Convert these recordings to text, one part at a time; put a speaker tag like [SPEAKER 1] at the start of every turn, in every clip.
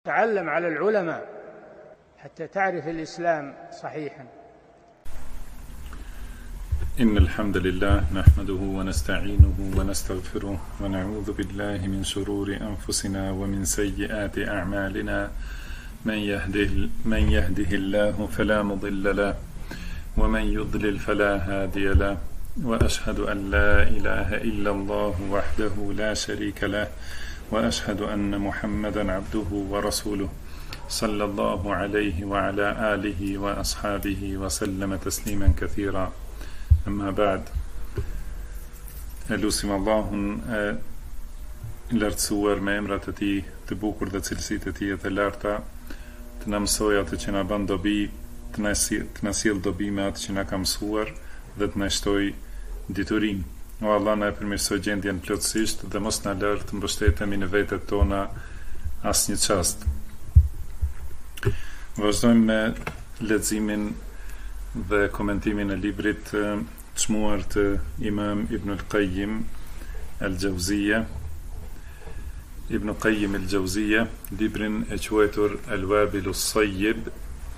[SPEAKER 1] تعلم على العلماء حتى تعرف الإسلام صحيحا.
[SPEAKER 2] إن الحمد لله نحمده ونستعينه ونستغفره ونعوذ بالله من شرور أنفسنا ومن سيئات أعمالنا من يهده الله فلا مضل له ومن يضلل فلا هادي له وأشهد أن لا إله إلا الله وحده لا شريك له وأشهد أن محمدا عبده ورسوله صلى الله عليه وعلى آله وأصحابه وسلم تسليما كثيرا. أما بعد، lusim Allahun lartësuar me emrat e tij të bukur dhe cilësitë e tij të larta, të na mësojë atë që na bën dobi, të na sjell dobi me atë që na ka mësuar dhe të na shtoj diturinë. O Allah, na e përmirësoj gjendjen plotësisht dhe mos na lër të mbështetemi në vetet tona asnjë çast. Vazhdojmë me leximin dhe komentimin e librit çmuar të Imam Ibn al-Qayyim al-Jawziyja. Ibn Qayyim al-Jawziyja, librin e quajtur Al-Wabil as-Sayyib.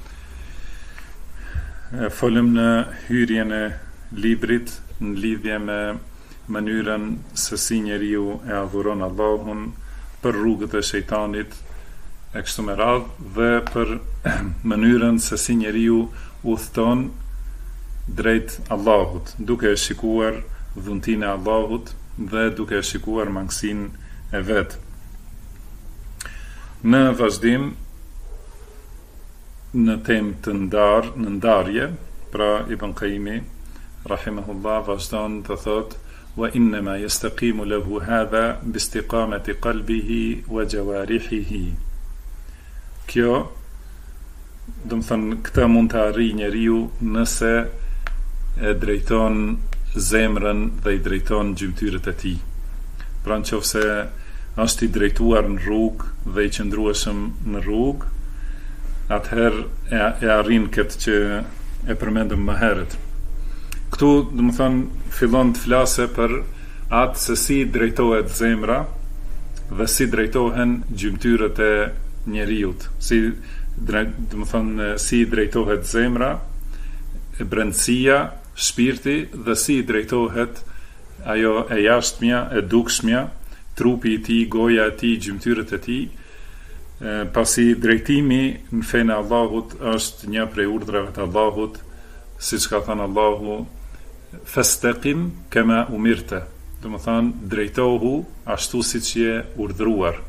[SPEAKER 2] Folëm në hyrjen e librit në lidhje me mënyrën se si njeriu e adhuron Allahun, për rrugët e shejtanit e kështu me radhë, dhe për mënyrën se si njeriu udhton drejt Allahut, duke e shikuar dhuntinë e Allahut dhe duke e shikuar mangësinë e vet. Në vazhdim, në temë të në ndarje, pra Ibn Qayyimi rahimahullah vazhdon të thotë: wa innama yastaqimu lahu hadha bi istiqamati qalbihi wa jawarihi. Kjo, do të thënë, këtë mund të arrijë njeriu nëse e drejton zemrën dhe i drejton gjymtyrët e tij. Pra nëse është i drejtuar në rrugë dhe i qëndrueshëm në rrugë, atëherë e arrin këtë që e përmendëm më herët. Këtu, do të thënë, fillon të flasë për atë se si drejtohet zemra dhe si drejtohen gjymtyrët e njeriut. Do të thënë, si drejtohet zemra, e brendësia, shpirti, dhe si drejtohet ajo e jashtëmja, e dukshmja, trupi i tij, goja e tij, gjymtyrët e tij. Pasi drejtimi në fenë e Allahut është një prej urdhrave të Allahut, siç ka thënë Allahu: fastaqim kama umirta, do të thonë drejtohu ashtu siç je urdhëruar.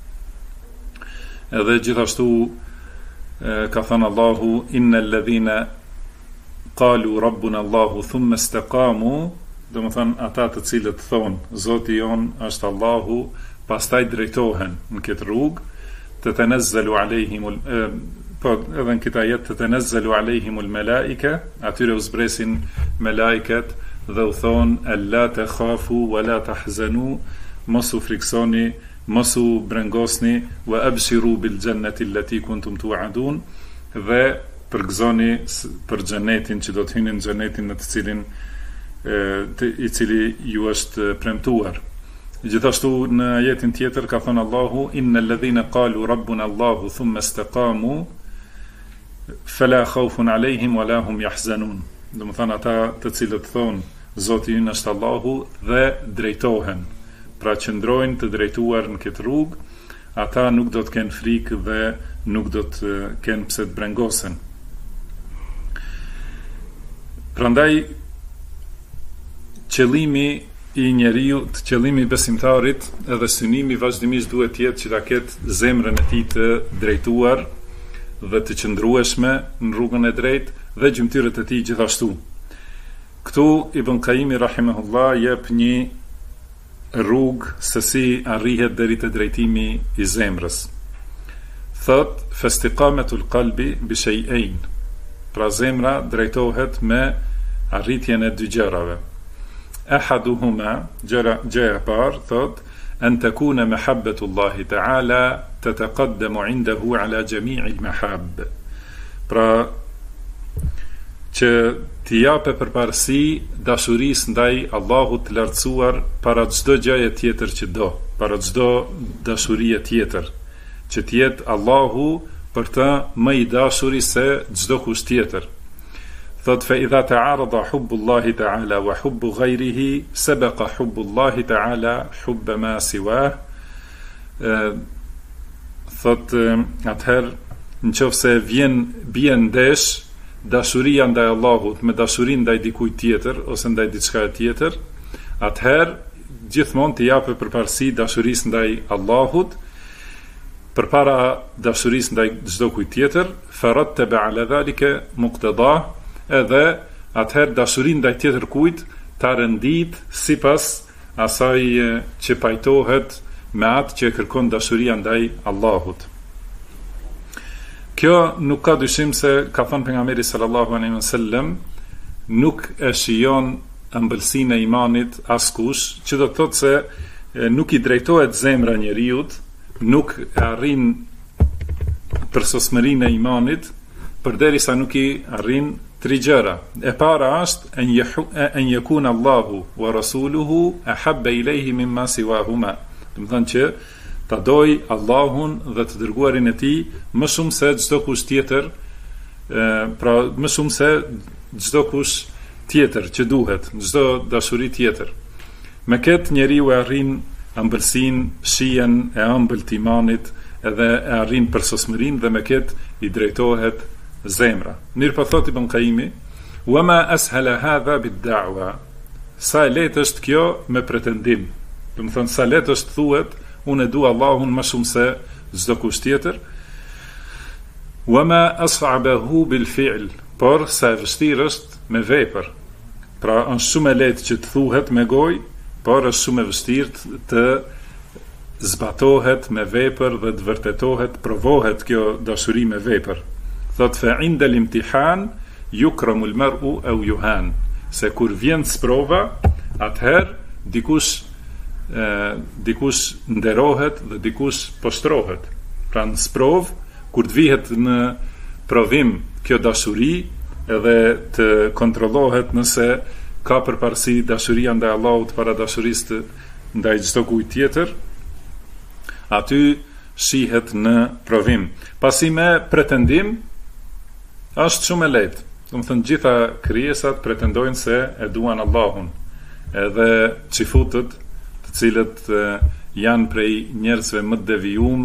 [SPEAKER 2] Edhe gjithashtu ka thënë Allahu: innal ladhina qalu rabbuna Allahu thumma istaqamu, do të thonë ata të cilët thonë Zoti jon është Allahu, pastaj drejtohen në këtë rrugë, tatanazzalu alehim po edhe në këtë ajet tatanazzalu alehimul malaika, atyre u zbresin melaiket dhe u thonë: alla takhafu wala tahzanu, mos u friksoni, mos u brengosni, wa abshiru bil jannati allati kuntum tu'adun, dhe përgëzoni për xhenetin që do të hyni në xhenetin në të cilin i cili ju është premtuar. Gjithashtu në ajetin tjetër ka thënë Allahu: innal ladhina qalu rabbuna Allahu thumma istaqamu fala khawfun alehim wala hum yahzanun. Do të thonë ata të cilët thonë Zoti ynë është Allahu dhe drejtohen, pra qëndrojnë të drejtuar në këtë rrugë, ata nuk do të kenë frikë dhe nuk do të kenë pse të brengosen. Prandaj qëllimi i njeriut, qëllimi i besimtarit edhe synimi vazhdimisht duhet të jetë që ta ketë zemrën e tij të drejtuar dhe të qëndrueshme në rrugën e drejtë dhe gjymtyrët e tij gjithashtu. Këtu Ibn Qayyimi rahimahullah jep një rrugë se si arrihet deri te drejtimi i zemrës. Thot: fastiqamatul qalbi bi shay'ain. Pra zemra drejtohet me arritjen e dy gjërave. Ahaduhuma, gjëja e parë, thot: an takuna mahabbatullahi ta'ala tataqaddamu 'indahu 'ala jami'il mahab. Pra që t'i jape përparësi dashurisë ndaj Allahut të lartësuar para çdo gjëje tjetër që do, para çdo dashurie tjetër, që tjetë Allahu për të më i dashuri se çdo kush tjetër. Thot fa idha ta'arada hubbullahi ta'ala wa hubbu ghayrihi sabaqa hubbullahi ta'ala hubba ma siwah. Thot atëherë nëse bien ndesh dashuria ndaj Allahut me dashurinë ndaj dikujt tjetër ose ndaj diçka tjetër, atëherë gjithmonë të japë përparësi dashurisë ndaj Allahut përpara dashurisë ndaj çdo kujt tjetër, farattaba ala dhalika muqtada, edhe atëherë dashurinë ndaj tjetër kujt ta rendit sipas asaj që pajtohet me atë që kërkon dashuria ndaj Allahut. Kjo nuk ka dyshim se ka thënë pejgamberi sallallahu alaihi wasallam, nuk e shijon ëmbëlsinë e imanit askush, që do të thotë se nuk i drejtohet zemra njeriut, nuk e arrin përsosmërinë e imanit, përderisa nuk i arrin tri gjëra. E para është en yakuna Allahu wa rasuluhu ahabba ilayhi mimma siwahuma. Do të thonë që ta doj Allahun dhe të dërguarin e tij më shumë se çdo kush tjetër, pra më shumë se çdo kush tjetër që duhet, çdo dashuri tjetër. Me këtë njeriu e arrin ëmbëlsinë, shijen e ëmbël të imanit, edhe e arrin përsosmërinë dhe me këtë i drejtohet zemra. Mirë po thot Ibn Qayyimi, wa ma ashala hadha bid-da'wa. Sa lehtë është kjo me pretendim. Do të thonë sa lehtë është thuhet unë e du Allahun më shumë se çdo kush tjetër. Wa ma as'abahu bil fi'l, por sa e vështirë është me vepër. Pra është shumë e lehtë që të thuhet me gojë, por është shumë e vështirë të zbatohet me vepër dhe të vërtetohet, provohet kjo dashuri me vepër. Thot fa inda al-imtihan yukramu al-mar'u aw yuhan. Se kur vjen sprova, atëherë dikush nderohet dhe dikush poshtrohet. Pra në sprov, kur të vihet në provim kjo dashuri, edhe të kontrollohet nëse ka përparësi dashuria ndaj Allahut para dashurisë ndaj çdo kujt tjetër, aty shihet në provim. Pasi me pretendim është shumë e lehtë. Do të thënë gjitha krijesat pretendojnë se e duan Allahun. Edhe çifutët, të cilët janë prej njerëzve më të devijuar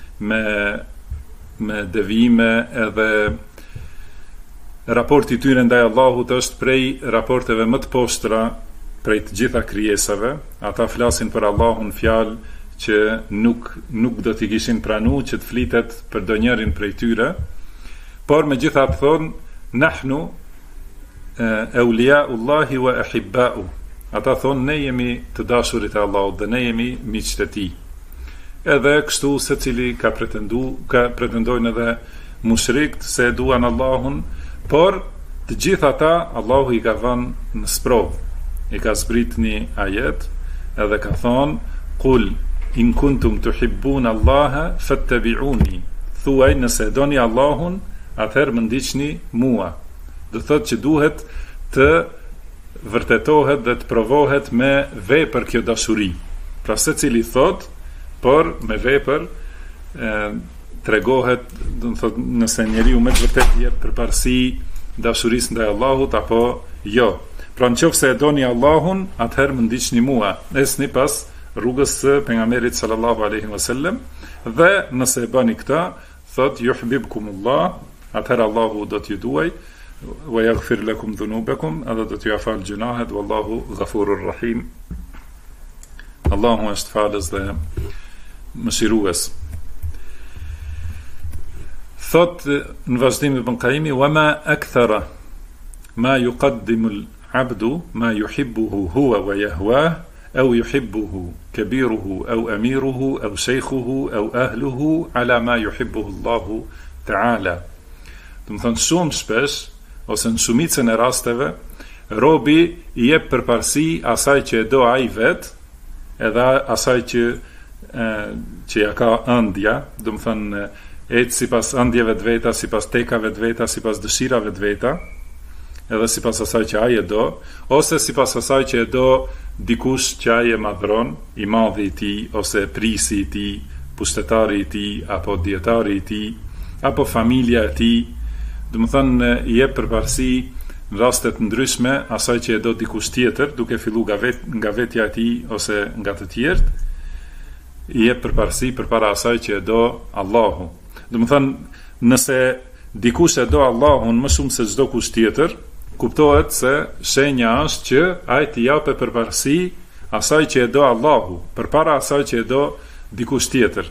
[SPEAKER 2] me devijime, edhe raporti i tyre ndaj Allahut është prej raporteve më të poshtra prej të gjitha krijesave. Ata flasin për Allahun fjalë që nuk do t'i kishin pranuar që të flitet për donjërin prej tyre, por megjithatë thonë nahnu awliyaullahi wa ahibba'u. Ata thonë ne jemi të dashurit e Allahut dhe ne jemi miqtë e tij. Edhe kështu secili ka pretendojnë edhe mushrikët se duan Allahun, por të gjithë ata Allahu i ka vënë në sprovë. I ka zbrit një ajet edhe ka thonë qul in kuntum tuhibbuna Allaha fattabi'uni. Thuaj nëse doni Allahun, atëherë më ndiqni mua. Do thotë që duhet të vërtetohet dhe të provohet me vepër kjo dashuri. Pra secili thot, por me vepër tregohet, do të thotë nëse njeriu me vërtet jep përparësi dashurisë ndaj Allahut apo jo. Pra nëse e doni Allahun, atëherë më ndiqni mua. Esni pas rrugës së pejgamberit sallallahu alaihi wasallam, dhe nëse e bëni këtë, thot yuhibbukumullah, atëherë Allahu do t'ju duaj, wa yaghfir lakum dhunubakum, edhe do t'ju afal gjunahet, wallahu ghafurur rahim. Allahu është falës dhe mëshirues. Thot në vazhdim Ibn Qayyimi, wa ma akthara ma yuqaddimu al-'abdu ma yuhibbuhu huwa wa yahwah aw yuhibbuhu kabiruhu aw amiruhu aw shaykhuhu aw ahluhu ala ma yuhibbuhu Allahu ta'ala. Do të thonë shumë shpesh ose në shumicën e rasteve robi i jep përparësi asaj që e do ai vet, edhe asaj që ja ka ëndja, do të thonë ecë sipas ëndjeve të veta, sipas tekave të veta, sipas dëshirave të veta, edhe sipas asaj që ai e do, ose sipas asaj që e do dikush që ai e madhron, i madhi i tij ose prisi i tij, pushtetari i tij, apo dietari i tij, apo familja e tij, do të thonë i jep përparësi në raste të ndryshme asaj që e do dikush tjetër, duke filluar nga vetja e tij ose nga të tjerët, i jep përparësi përpara asaj që e do Allahu. Do të thonë, nëse dikush e do Allahun më shumë se çdo kush tjetër, kuptohet se shenja është që ai t'i japë përparësi asaj që e do Allahu, përpara asaj që e do dikush tjetër.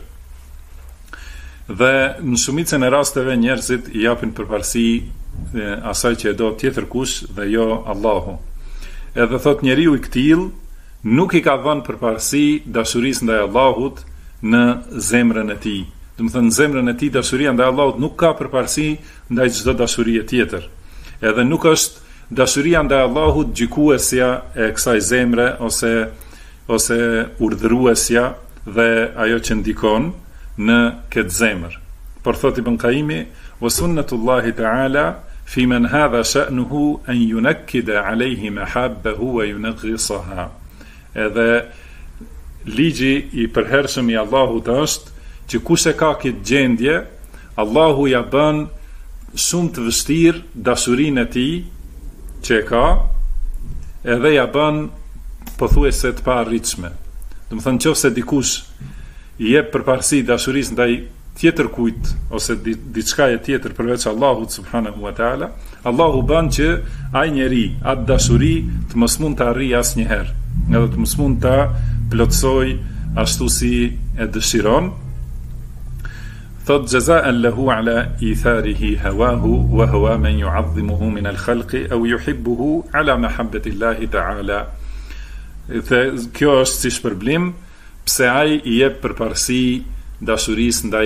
[SPEAKER 2] Dhe në shumicën e rasteve njerëzit i japin përparësi asaj që e do tjetër kush dhe jo Allahu. Edhe thot njeriu i këtill nuk i ka dhënë përparësi dashurisë ndaj Allahut në zemrën e tij. Do të thënë në zemrën e tij dashuria ndaj Allahut nuk ka përparësi ndaj çdo dashurie tjetër. Edhe nuk është dashuria ndaj Allahut gjykuesja e kësaj zemre ose urdhëruesja dhe ajo që ndikon në këtë zemër. Por thot Ibn Qayyimi, wa sunnatullahi ta'ala fi man hadha sha'nuhu an yunakkida alayhi mahabbahu wa yunqisaha. Edhe ligji i përhershëm i Allahut është që kush e ka këtë gjendje, Allahu ja bën shumë të vështirë dashurinë e tij që e ka, edhe ja bën pothuajse të paarritshme. Do të thonë nëse dikush i jep përparësi dashurisë ndaj tjetër kujt ose diçka e tjetër përveç Allahut subhanahu wa taala, Allahu bën që ai njeri atë dashuri të mos mund të arrijë asnjëherë, edhe të mos mund ta plotësoj ashtu si e dëshiron. Thot jazaan lahu ala itharihi hawahu wa huwa man yu'azzimuhu min al-khalqi aw yuhibbuhu ala mahabbati Allahi ta'ala. Kjo është si shpërblim pse ai i jep përparësi dashurisë ndaj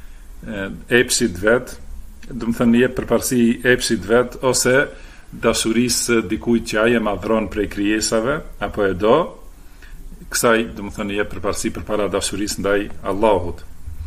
[SPEAKER 2] epshit vet, do të thënë i jep përparësi epshit vet ose dashurisë dikujt që ai e madhron prej krijesave apo e do, kësaj do të thënë i jep përparësi përpara dashurisë ndaj Allahut.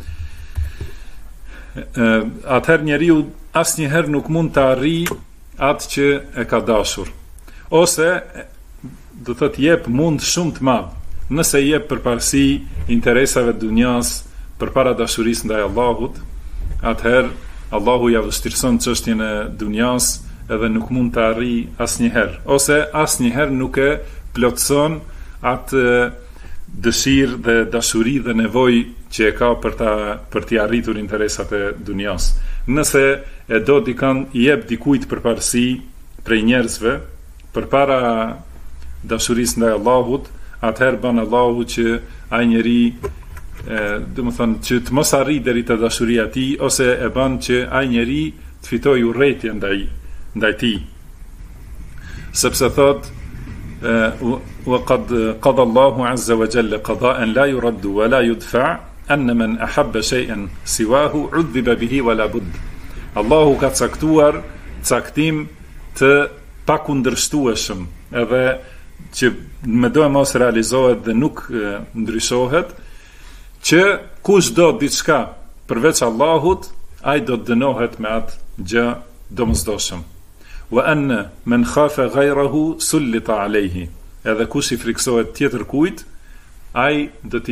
[SPEAKER 2] Atëherë njeriu asnjëherë nuk mund të arrijë atë që e ka dashur, ose do thotë jep mund shumë të madh. Nëse jep përparësi interesave të dunjas përpara dashurisë ndaj Allahut, atëherë Allahu ja vështirëson çështjen e dunjas edhe nuk mund të arrijë asnjëherë, ose asnjëherë nuk e plotëson atë dëshirë dhe dashuri dhe nevojë që e ka për t'i arritur interesat e dunjas. Nëse e do dikën i jep dikujt përparësi prej njerëzve përpara dashurisë ndaj Allahut, atëherë bën Allahu që ai njeri do të thonë që të mos arrijë deri te dashuria e tij, ose e bën që ai njeri të fitojë urrëtie ndaj tij. Sepse thot وقد قضى الله عز وجل قضاء لا يرد ولا يدفع أن من أحب شيئا سواه عذب به ولا بد. Allahu ka caktuar caktim të pakundërshtueshëm, edhe që më do e mos realizohet dhe nuk ndryshohet, që kush do diçka përveç Allahut, ai do të dënohet me atë gjë domosdoshëm. Wa anna man khafa ghayrahu sullita alayhi. Edhe kush i friksohet tjetër kujt, ai do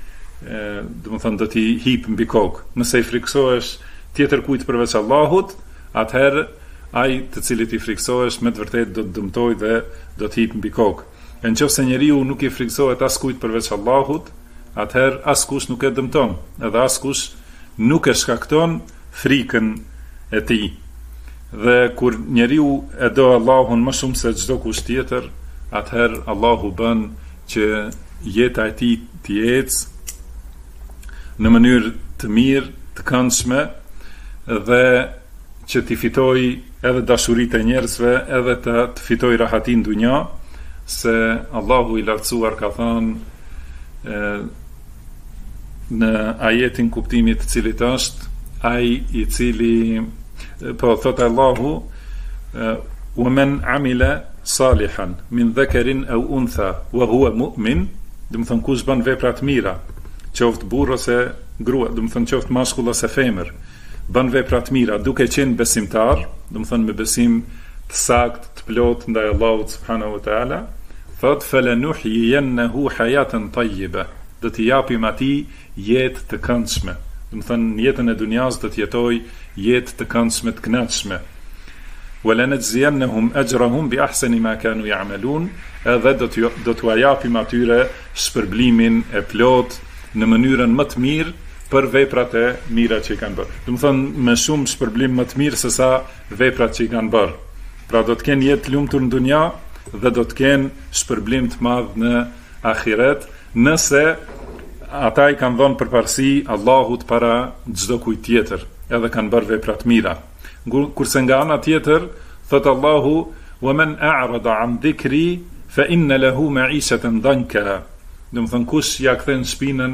[SPEAKER 2] t'i hip mbi kokë. Nëse i friksohesh tjetër kujt përveç Allahut, atëherë ai të cilit i friksohesh me të vërtetë do të dëmtoj dhe do të hip mbi kokë. Nëse njeriu nuk i friksohet as kujt përveç Allahut, atëherë askush nuk e dëmton, edhe askush nuk e shkakton frikën e tij. Dhe kur njeriu e do Allahun më shumë se çdo kush tjetër, atëherë Allahu bën që jeta e tij të ecë në mënyrë të mirë, të këndshme, dhe që t'i fitoj edhe dashuritë e njerëzve, edhe të fitoj rahatin dunja, se Allahu i lartësuar ka thënë në ajetin kuptimit të cilit është ai i cili po thot Allahu wa man amila salihan min dhakarin aw untha wa huwa mu'min, do të thon kush bën vepra të mira, qoftë burr ose grua, do të thon qoftë mashkull ose femër, bën vepra të mira duke qenë besimtar, do të thon me besim të saktë, të plot ndaj Allahut subhanahu wa taala, thot falanuhyiyannahu hayatan tayyiba, do t'i japim atij jetë të këndshme. Do të thënë, në jetën e dunjas do të jetoj jetë të këndshme, të kënaqshme. وَلَنَجْزِيَنَّهُمْ أَجْرَهُمْ بِأَحْسَنِ مَا كَانُوا يَعْمَلُونَ, edhe do t'u japim atyre shpërblimin e plot në mënyrën më të mirë për veprat e mira që i kanë bërë. Do të thonë, me shumë shpërblim më të mirë se sa veprat që i kanë bërë. Pra do të kenë jetë lumtur në dunja dhe do të kenë shpërblim të madh në ahiret, nëse ata i kanë dhënë përparësi Allahut para çdo kujt tjetër, edhe kanë bërë vepra të mira. Kurse nga ana tjetër, thot Allahu: "Wa man a'rada 'an dhikri fa inna lahu ma'ishatan dhanka." Do të thonë, kush ja kthen shpinën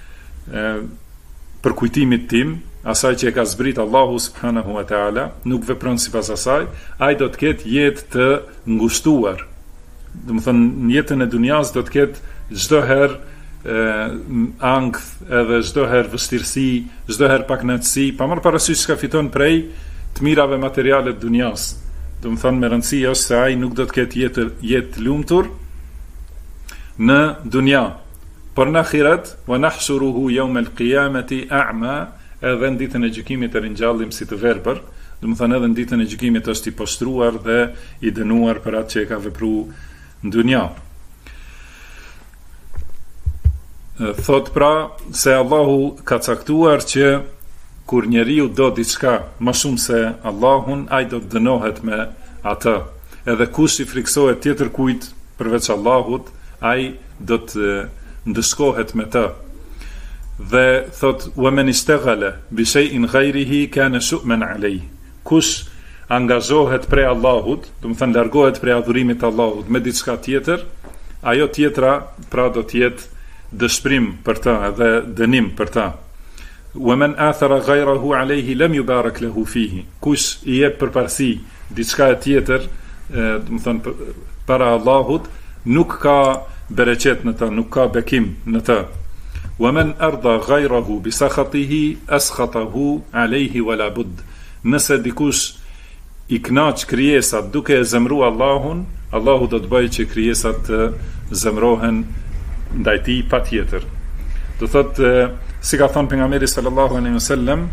[SPEAKER 2] për kujtimit tim, asaj që e ka zbrit Allahu subhanahu wa taala, nuk vepron sipas asaj, ai do të ketë jetë të ngushtuar. Do të thonë, në jetën e dunjas do të ketë çdo herë ankth, edhe çdo herë vështirësi, çdo herë pakënaqësi, pa marrë parasysh çka fiton prej të mirave materiale të dunjas. Do të thonë, me rëndësi është se ai nuk do të ketë jetë lumtur në dunja. Por në ahiret, wa nahshuruhu yawm al-qiyamati a'ma, edhe në ditën e gjykimit e ringjallim si të verbër. Do të thonë, edhe në ditën e gjykimit është i poshtruar dhe i dënuar për atë që e ka vepruar në dunja. Thot pra se Allahu ka caktuar që kur njeriu do diçka më shumë se Allahun, ai do të dënohet me atë. Edhe kush i friksohet tjetër kujt përveç Allahut, ai do të ndëshkohet me të. Dhe thot: "Wa man ishtaghala bi shay'in ghayrihi kana shu'man 'alayhi." Kush angazhohet prej Allahut, do të thënë largohet prej adhurimit të Allahut me diçka tjetër, ajo tjetra pra do të jetë dëshpërim për ta edhe dënim për ta. "Wa man athara ghayrahu 'alayhi lam yubarak lahu fihi." Kush i jep përparësi diçka tjetër, do të thënë para Allahut, nuk ka bereqet në të, nuk ka bekim në të. "Wa man arda ghayrahu bi sakhatihi askhatahu 'alayhi wala bud." Nëse dikush i kënaq krijesat duke e zemruar Allahun, Allahu do të bëjë që krijesat të zemrohen ndaj tij patjetër. Do thotë, si ka thënë pejgamberi sallallahu alaihi wasallam,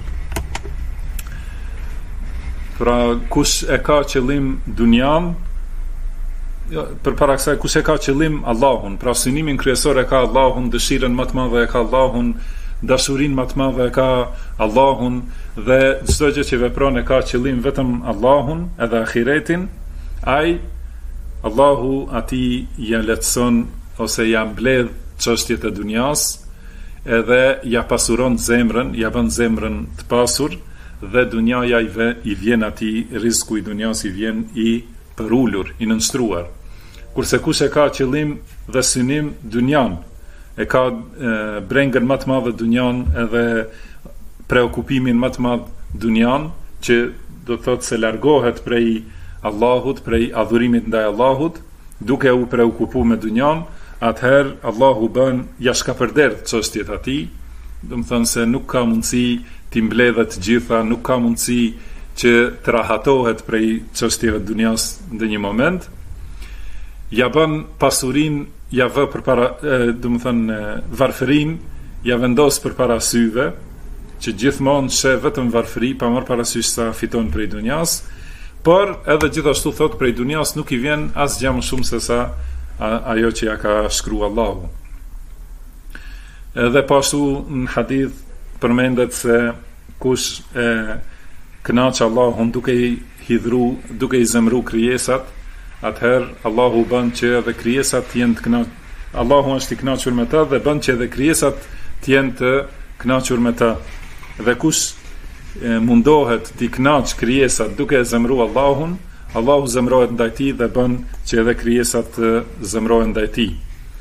[SPEAKER 2] pra kush e ka qëllim dunjan, përpara kësaj kush e ka qëllim Allahun, pra synimin kryesor e ka Allahun, dëshirën më të madhe e ka Allahun, dashurinë më të madhe e ka Allahun, dhe çdo gjë që vepron e ka qëllim vetëm Allahun, edhe ahiretin, ai Allahu atij ja lehtëson ose ja mbledh çështjet e dunjas, edhe ja pasuron zemrën, ja bën zemrën të pasur, dhe dunjaja i vjen atij, rizku i dunjas i vjen i përulur, i nënstruar. Kurse kush e ka qëllim dhe synim dunjan, e ka brengën më të madhe dunjan edhe preokupimin më të madh dunjan, që do të thotë se largohet prej Allahut, prej adhurimit ndaj Allahut, duke u preokupuar me dunjan, atëherë Allahu bën jashkapërderdh çështjet atij, do të thonë se nuk ka mundësi t'i mbledhet të gjitha, nuk ka mundësi që të rahatohet prej çështjeve të dunjas në një moment. Ja bën pasurin, ja vë përpara, do të thonë varfërin, ja vendos përpara syve, që gjithmonë sheh vetëm varfëri, pa marrë parasysh sa fiton prej dunjas, por edhe gjithashtu thot prej dunjas nuk i vjen asgjë më shumë se sa ajo që ja ka shkruar Allahu. Edhe pashtu në hadith përmendet se kush e kënaq Allahun duke i hidhru, duke i zemru krijesat, atëherë Allahu bën që edhe krijesat të jenë të kënaqur. Allahu është i kënaqur me ta dhe bën që edhe krijesat të jenë të kënaqur me ta. Dhe kush mundohet të kënaq krijesat duke e zemruar Allahun, Allahu zemrohet ndaj tij dhe bën që edhe krijesat të zemrohen ndaj tij.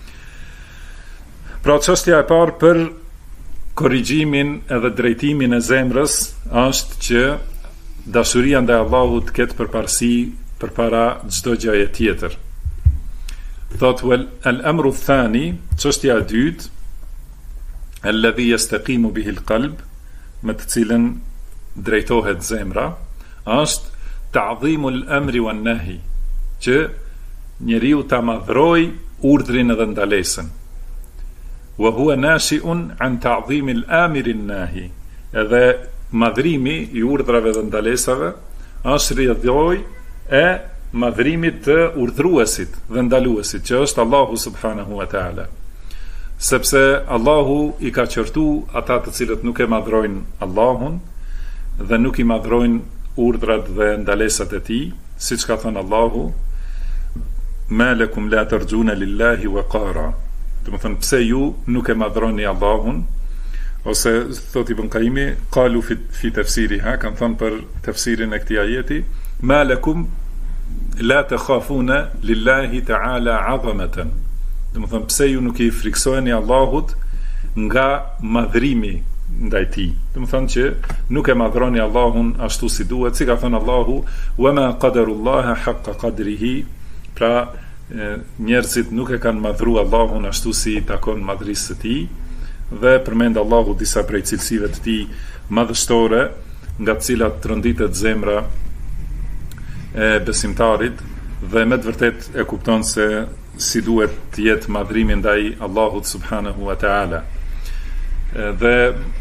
[SPEAKER 2] Pra çështja e parë për korrigjimin edhe drejtimin e zemrës është që dashuria ndaj Allahut të ketë përparësi përpara çdo gjëje tjetër. Thot al-amru ath-thani, çështja e dytë, alladhi yastaqimu bihi al-qalb, me të cilën drejtohet zemra, është ta'dhimu al-amri wan-nahi, që njeriu ta madhroj urdhrin edhe ndalesën. wa huwa nashi'un an ta'dhim al-amir an-nahi. Edhe madhrimi i urdhrave dhe ndalesave është rrjedhoj e madhrimit të urdhruesit dhe ndaluesit, që është Allahu subhanahu wa ta'ala. Sepse Allahu i ka qërtu ata të cilët nuk e madhrojnë Allahun dhe nuk i madhrojnë urdhrat dhe ndalesat e tij, siç ka thënë Allahu: "Ma lakum la tarjuna lillahi waqara." Do të thonë, pse ju nuk e madhroni Allahun, ose thot Ibn Qayyimi, qalu fi tafsiriha, kanë thënë për tafsirin e këtij ajeti: "Ma lakum la takhafuna lillahi ta'ala 'azamatan." Do të thonë, pse ju nuk i friksoheni Allahut nga madhrimi ndaj tij. Do të thonë që nuk e madhroni Allahun ashtu si duhet, si ka thënë Allahu: "Wa ma qadarullaha haqqa qadrihi." Pra, njerëzit nuk e kanë madhru Allahun ashtu si i takon madhrisë së tij, dhe përmend Allahu disa prej cilësive të tij madhështore, nga të cilat rënditet zemra e besimtarit, dhe me të vërtet e kupton se si duhet të jetë madhrimi ndaj Allahut subhanahu wa ta'ala. Dhe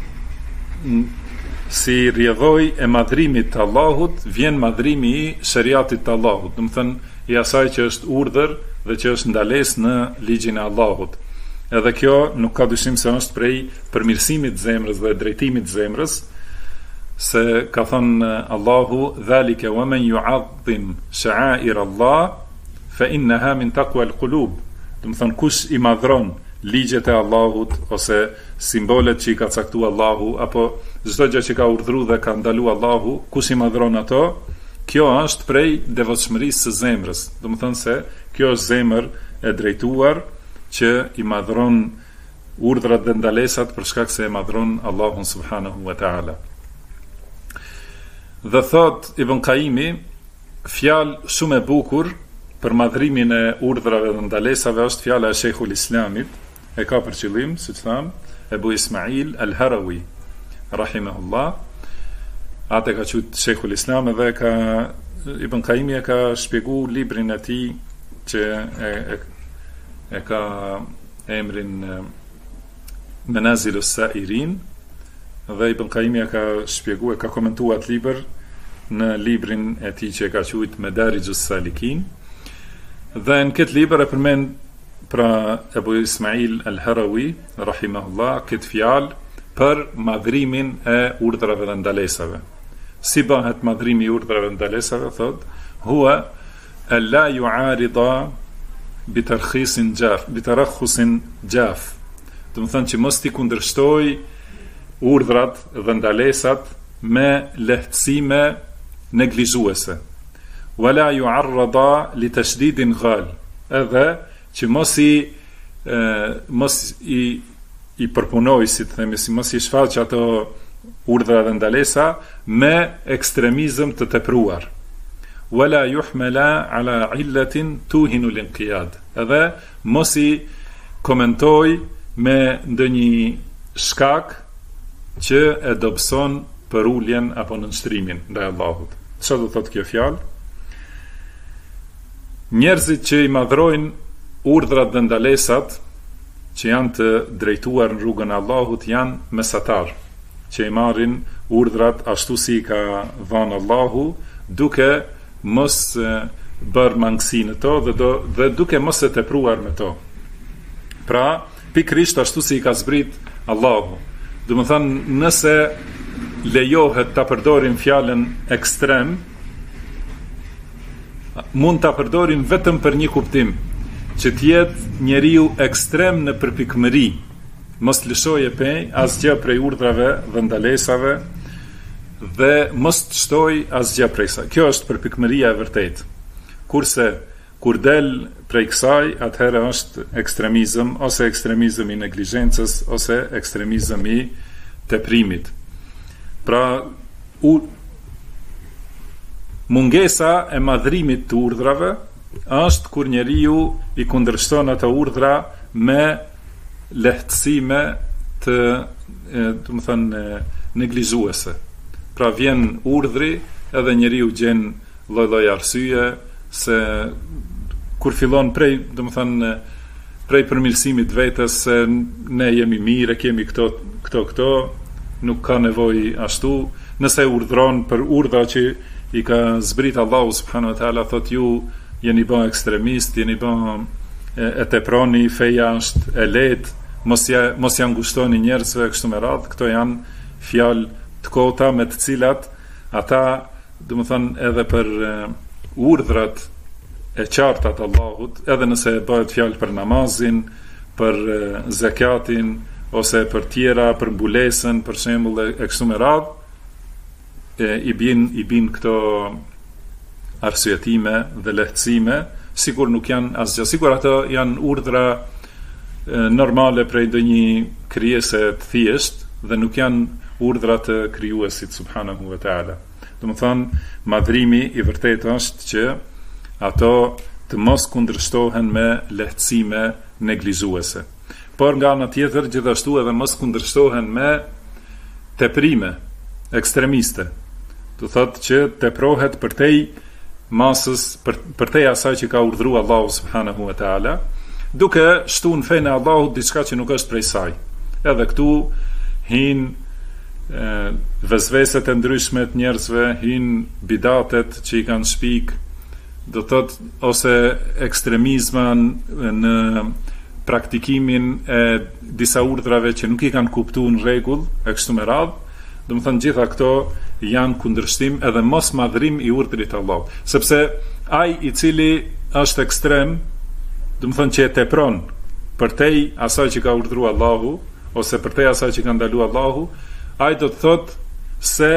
[SPEAKER 2] si rrjedhoj e madhrimit të Allahut vjen madhrimi i shariatit të Allahut, do të thënë i asaj që është urdhër dhe që është ndalesë në ligjin e Allahut. Edhe kjo nuk ka dyshim se është prej përmirësimit të zemrës dhe drejtimit të zemrës, se ka thënë Allahu: "Dhalika wa man yu'azzim sha'air Allah fa innaha min taqwa al-qulub." Do të thënë, kush i madhron ligjet e Allahut ose simbolet që i ka caktuar Allahu, apo çdo gjë që ka urdhëruar dhe ka ndaluar Allahu, kush i madhron ato, kjo është prej devotshmërisë së zemrës. Do të thënë se kjo është zemër e drejtuar që i madhron urdhrat dhe ndalesat për shkak se e madhron Allahun subhanahu wa ta'ala. Dhe thot Ibn Qayyimi, fjalë shumë e bukur për madhrimin e urdhrave dhe ndalesave është fjala e Sheikhul Islamit, e ka për qëllim, siç tham, Ebu Ismail al-Harawi rahimahullah. Atë ka qytë Sheikhul Islam, dhe Ibn Qayyimi e ka shpjegu librin e tij që e ka emrin Manazilus Sa'irin, dhe Ibn Qayyimi e ka shpjegu, e ka komentuar atë libër në librin e tij që e ka quajtur Madarijus Salikin. Dhe në këtë libër e përmend pra Ebu Ismail al-Harawi rahimahullah këtë fjalë për madhrimin e urdhrave dhe ndalesave. Si bëhet madhrimi i urdhrave dhe ndalesave? Thot: "Huwa alla yu'arida bi tarkhisin jaf." Do të thonë që mos ti kundërshtoj urdhrat dhe ndalesat me lehtësime neglizhuese. Wala yu'arrada li tashdidin ghal. Edhe që mos i përpunoj, si të themi, si mos i shfaq ato urdhra dhe ndalesa me ekstremizëm të tepruar. Wala yuhmala ala illatin tuhinu al-inqiyad. Edhe mos i komentoj me ndonjë shkak që e dobëson për uljen apo nënshtrimin ndaj Allahut. Çfarë do thotë kjo fjalë? Njerëzit që i madhrojnë urdhrat dhe ndalesat që janë të drejtuar në rrugën e Allahut janë mesatar, që i marrin urdhrat ashtu si i ka dhënë Allahu, duke mos bërë mangësi në to dhe duke mos e tepruar me to. Pra, pikrisht ashtu si i ka zbrit Allahu. Do të thënë, nëse lejohet ta përdorim fjalën ekstrem, mund ta përdorim vetëm për një kuptim, që t'jetë njeriu ekstrem në përpikmëri, mos lëshoje asgjë prej urdhrave dhe ndalesave, dhe mos të shtoj asgjë prej saj. Kjo është përpikmëria e vërtetë. Kurse kur del prej kësaj, atëherë është ekstremizëm, ose ekstremizëm i neglizhencës, ose ekstremizëm i teprimit. Pra, mungesa e madhrimit të urdhrave është kur njeriu i kundërshton ato urdhra me lehtësime të neglizhuese. Pra vjen urdhri edhe njeriu gjen lloj-lloj arsye se kur fillon prej prej përmirësimit vetes se ne jemi mirë, kemi këto, nuk ka nevojë ashtu. Nëse urdhron për urdha që i ka zbrit Allahu subhanahu wa taala, thot ju jeni bë ekstremist, jeni bë e teproni, feja është e lehtë, mos ja ngushtoni njerëzve kështu me radhë. Këto janë fjalë të kota me të cilat ata, domethënë, edhe për urdhrat e qarta të Allahut, edhe nëse bëhet fjalë për namazin, për zakatin ose për tjera, për mbulesën, për shembull e kështu me radhë, i bin këto arsyetime dhe lehtësime, sikur nuk janë asgjë, sikur ato janë urdhra normale prej ndonjë krijese të thjesht dhe nuk janë urdhra të krijuesit subhanahu wa taala. Domethënë, madhrimi i vërtetë është që ato të mos kundërshtohen me lehtësime neglizhuese. Por nga ana tjetër, gjithashtu edhe mos kundërshtohen me teprime ekstremiste. Do thotë që teprohet përtej masës, përtej asaj që ka urdhëruar Allahu subhanahu wa taala, duke shtu në fenë e Allahut diçka që nuk është prej saj. Edhe këtu hin vezveset e ndryshme të njerëzve, hin bidatet që i kanë shpik, do thot, ose ekstremizma në praktikimin e disa urdhrave që nuk i kanë kuptuar në rregull, e kështu me radhë. Domethënë, gjitha këto janë kundërshtim edhe mos madhrim i urdhrit të Allahut, sepse ai i cili është ekstrem, domethënë që e tepron përtej asaj që ka urdhëruar Allahu ose përtej asaj që ka ndaluar Allahu, ai do të thotë se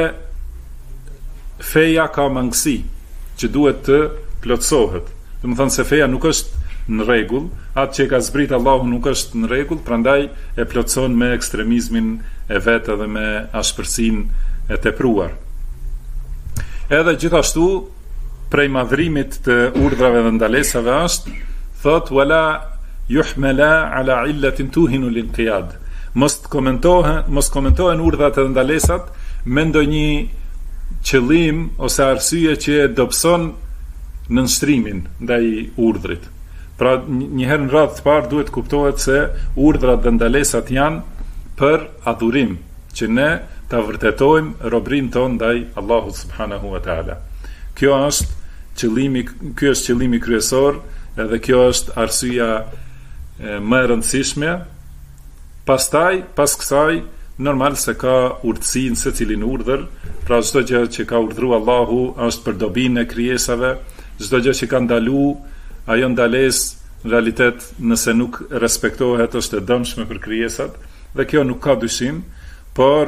[SPEAKER 2] feja ka mangësi që duhet të plotësohet. Domethënë se feja nuk është në rregull, atë që ka zbrit Allahu nuk është në rregull, prandaj e plotëson me ekstremizmin e vetë dhe me ashpërsinë e tepruar. Edhe gjithashtu prej madhrimit të urdhrave dhe ndalesave është, thot wala yuhmala ala illatin tuhinu linqiyad. Mos komentohen urdhrat dhe ndalesat me ndonjë qëllim ose arsye që e dobëson nënshtrimin ndaj urdhrit. Pra, një herë në radhë të parë duhet kuptohet se urdhrat dhe ndalesat janë për adhurim, që ne ta vërtetojmë robërinë tonë ndaj Allahut subhanahu wa taala. Kjo është qëllimi kryesor, edhe kjo është arsyeja më e rëndësishme. Pastaj, pas kësaj, normal se ka urtësi në secilin urdhër, pra çdo gjë që ka urdhëruar Allahu është për dobinë e krijesave, çdo gjë që ka ndaluar, ajo ndalesë në realitet nëse nuk respektohet është e dëmshme për krijesat, dhe kjo nuk ka dyshim, por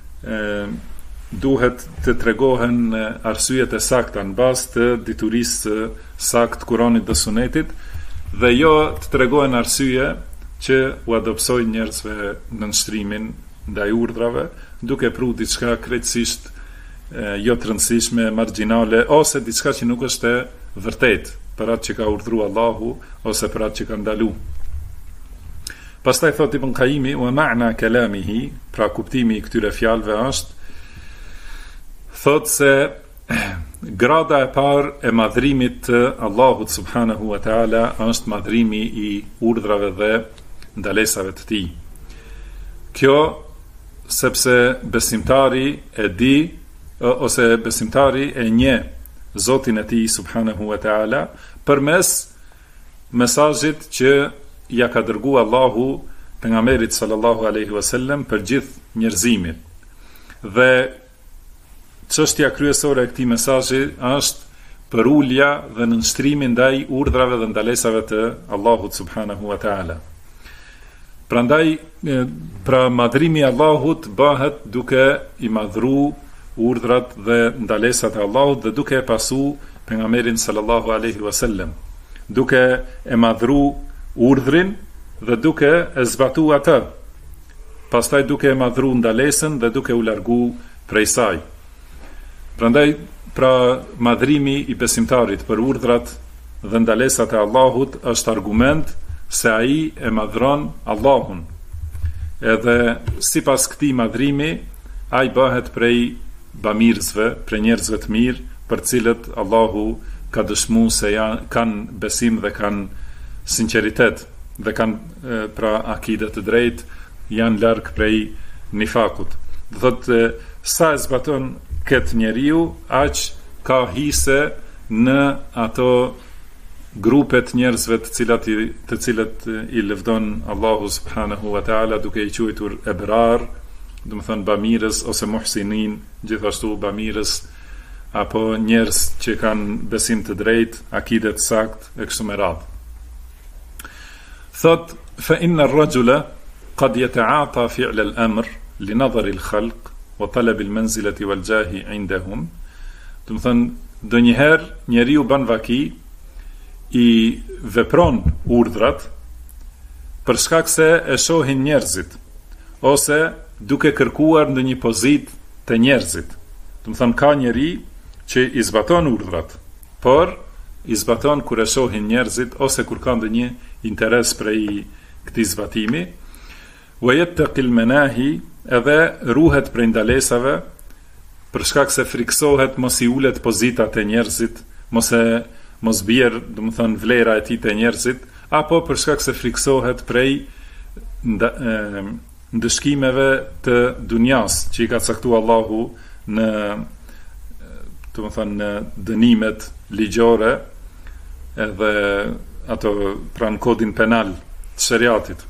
[SPEAKER 2] duhet të tregohen arsyet e sakta në bazë të diturisë saktë Kuranit dhe Sunetit, dhe jo të tregohen arsye që u adopsojnë njerëzve në nështrimin ndaj urdhrave, duke pru diçka krejtësisht jo të rëndësishme, marginale, ose diçka që nuk është e vërtet për atë që ka urdhëruar Allahu ose për atë që ka ndaluar. Pastaj thot Ibn Qayyimi, wa ma'na kalamihi, pra kuptimi i këtyre fjalëve është, thot se grada e parë e madhrimit të Allahut subhanahu wa taala është madhrimi i urdhrave dhe ndalesave të tij. Kjo sepse besimtari e di ose besimtari e njeh Zotin e tij subhanahu wa taala përmes mesazhit që ja ka dërguar Allahu pejgamberit sallallahu alaihi wasallam për gjithë njerëzimin. Dhe çështja kryesore e këtij mesazhi është përulja dhe nënshtrimi ndaj urdhrave dhe ndalesave të Allahut subhanahu wa taala. Prandaj, pra madhrimi i Allahut bëhet duke i madhru urdhrat dhe ndalesat e Allahut dhe duke e pasu pejgamberin sallallahu alaihi wasallam, duke e madhru urdhrin dhe duke e zbatu atë, pastaj duke e madhru ndalesën dhe duke u largu prej saj. Prandaj, pra madhrimi i besimtarit për urdhrat dhe ndalesat e Allahut është argument se ai e madhron Allahun. Edhe sipas këtij madhrimi, ai bëhet prej bamirësve, prej njerëzve të mirë, për cilët Allahu ka dëshmuar se kanë besim dhe kanë sinqeritet. dhe kanë pra akide të drejtë, janë larg prej nifakut. Do thotë sa e zbaton këtë njeriu, aq ka hise në ato grupet njerëzve të cilët i lëvdon Allahu subhanahu wa taala, duke i quajtur ebrar, do të thonë bamirës ose muhsinin, gjithashtu bamirës apo njerëz që kanë besim të drejtë, akide të saktë e kështu me radhë. Thot fa inna ar-rajula qad yata'ata fi'l al-amr li nadhar al-khalq wa talab al-manzilati wal-jahi 'indahum. Do të thonë ndonjëherë njeriu ban vaki, i vepron urdhrat për shkak se e shohin njerëzit, ose duke kërkuar ndonjë pozitë të njerëzit. Do të thonë ka njeri që i zbaton urdhrat, por i zbaton kur e shohin njerëzit ose kur ka ndonjë interes prej këtij zbatimi. Wa yattaqi al-manahi, edhe ruhet prej ndalesave për shkak se friksohet mos i ulet pozitat e njerëzit, mos bjerë, do të thonë, vlera e tij te njerëzit, apo për shkak se friksohet prej ndëshkimeve të dunjas që i ka caktuar Allahu në, do të thonë, në dënimet ligjore edhe ato pranë kodin penal të shariatit.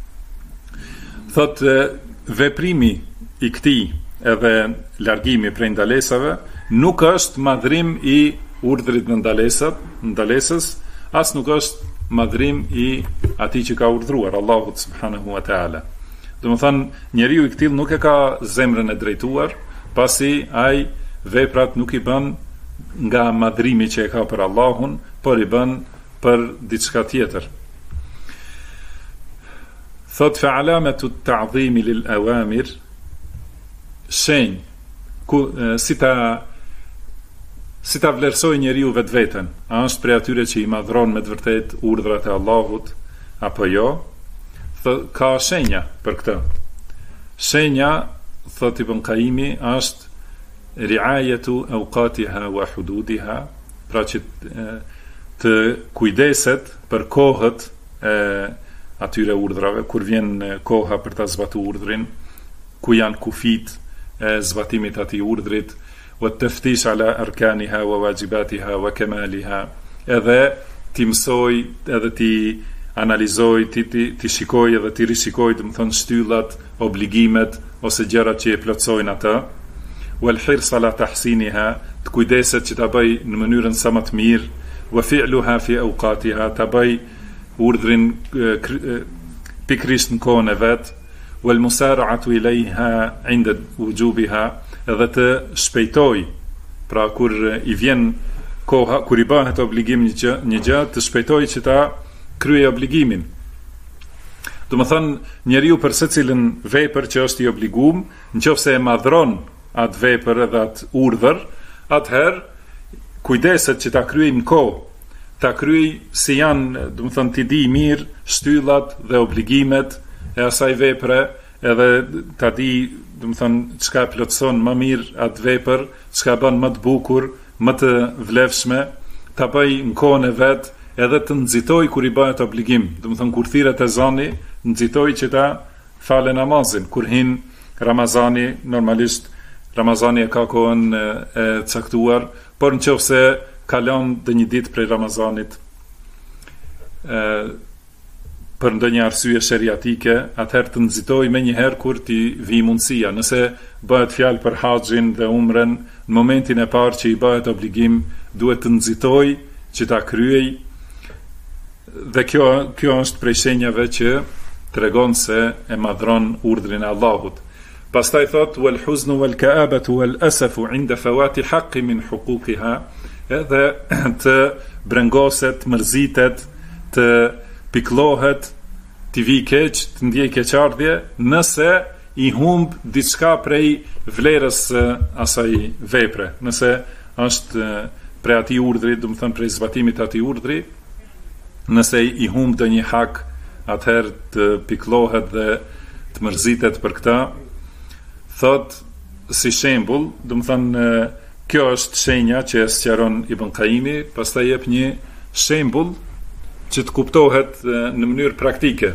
[SPEAKER 2] Thotë veprimi i këtij edhe largimi prej ndalesave nuk është madhrim i urdhrit në ndalesës, as nuk është madhrim i atij që ka urdhruar Allahu subhanahu wa taala. Do të thonë, njeriu i këtill nuk e ka zemrën e drejtuar, pasi ai veprat nuk i bën nga madhrimi që e ka për Allahun, por i bën për diçka tjetër. Thot fa alamatu at-ta'dhimi lil awamir, shenjë si ta vlerësoj njeriu vetveten, a është prej atyre që i madhron me të vërtet urdhrat e Allahut apo jo? Ka shenja për këtë. Shenja, thot Ibn Qayyimi, është riajetu awqatiha wa hududiha, pra që të kujdeset për kohët e atyre urdhrave, kur vjen koha për ta zbatuar urdhrin, ku janë kufit e zbatimit atij urdhrit, wa taftish ala arkaniha wa wajibatiha wa kamaliha, edhe ti mësoj, edhe ti analizoj, ti shikoj edhe ti rishikoj, do të thonë, shtyllat, obligimet ose gjërat që e plotësojnë atë, wal hirs ala tahsiniha, të kujdeset që ta bëj në mënyrën sa më të mirë, wa fi'luha fi awqatiha, ta bëj urdhrin pikrisht në kohën e vet, wal musara'atu ilayha 'inda wujubiha, edhe të shpejtoj, pra kur i vjen koha, kur i bëhet obligim një gjë, të shpejtoj që ta kryej obligimin. Do të thonë, njeriu për secilën vepër që është i obliguar, nëse e madhron atë vepër edhe atë urdhër, atëherë kujdeset që ta kryej në kohë, ta kryej si janë, do të thonë, ti di mirë shtyllat dhe obligimet e asaj vepre, edhe ta di, do të thonë, çka plotson më mirë atë vepër, çka bën më të bukur, më të vlefshme, ta bëj në kohën e vet, edhe të nxitoj kur i bëhet obligim. Do të thonë, kur thirret ezani, nxitoj që ta falë namazin. Kur hin Ramazani, normalisht Ramazani e ka kohën e caktuar, por nëse kalon dhe një ditë prej Ramazanit për ndonjë arsye sheriatike, atëherë të nxitoj më njëherë kur ti vi mundësia. Nëse bëhet fjalë për haxhin dhe umrën, në momentin e parë që i bëhet obligim, duhet të nxitoj që ta kryej, dhe kjo është prej shenjave që tregon se e madhron urdhrin e Allahut. Pastaj thot wal huznu wal ka'abatu wal asafu 'inda fawati haqqi min huquqiha, edhe të brengoset, mërzitet, të piklohet, të vi keq, të ndjej keqardhje, nëse i humb diçka prej vlerës asaj vepre, nëse është prej atij urdhri, do të thënë prej zbatimit atij urdhri, nëse i humb ndonjë hak, atëherë të piklohet dhe të mërzitet për këtë. Thot si shembull, do të thënë, kjo është shenja që e sqaron Ibn Qayyimi, pastaj jep një shembull që të kuptohet në mënyrë praktike.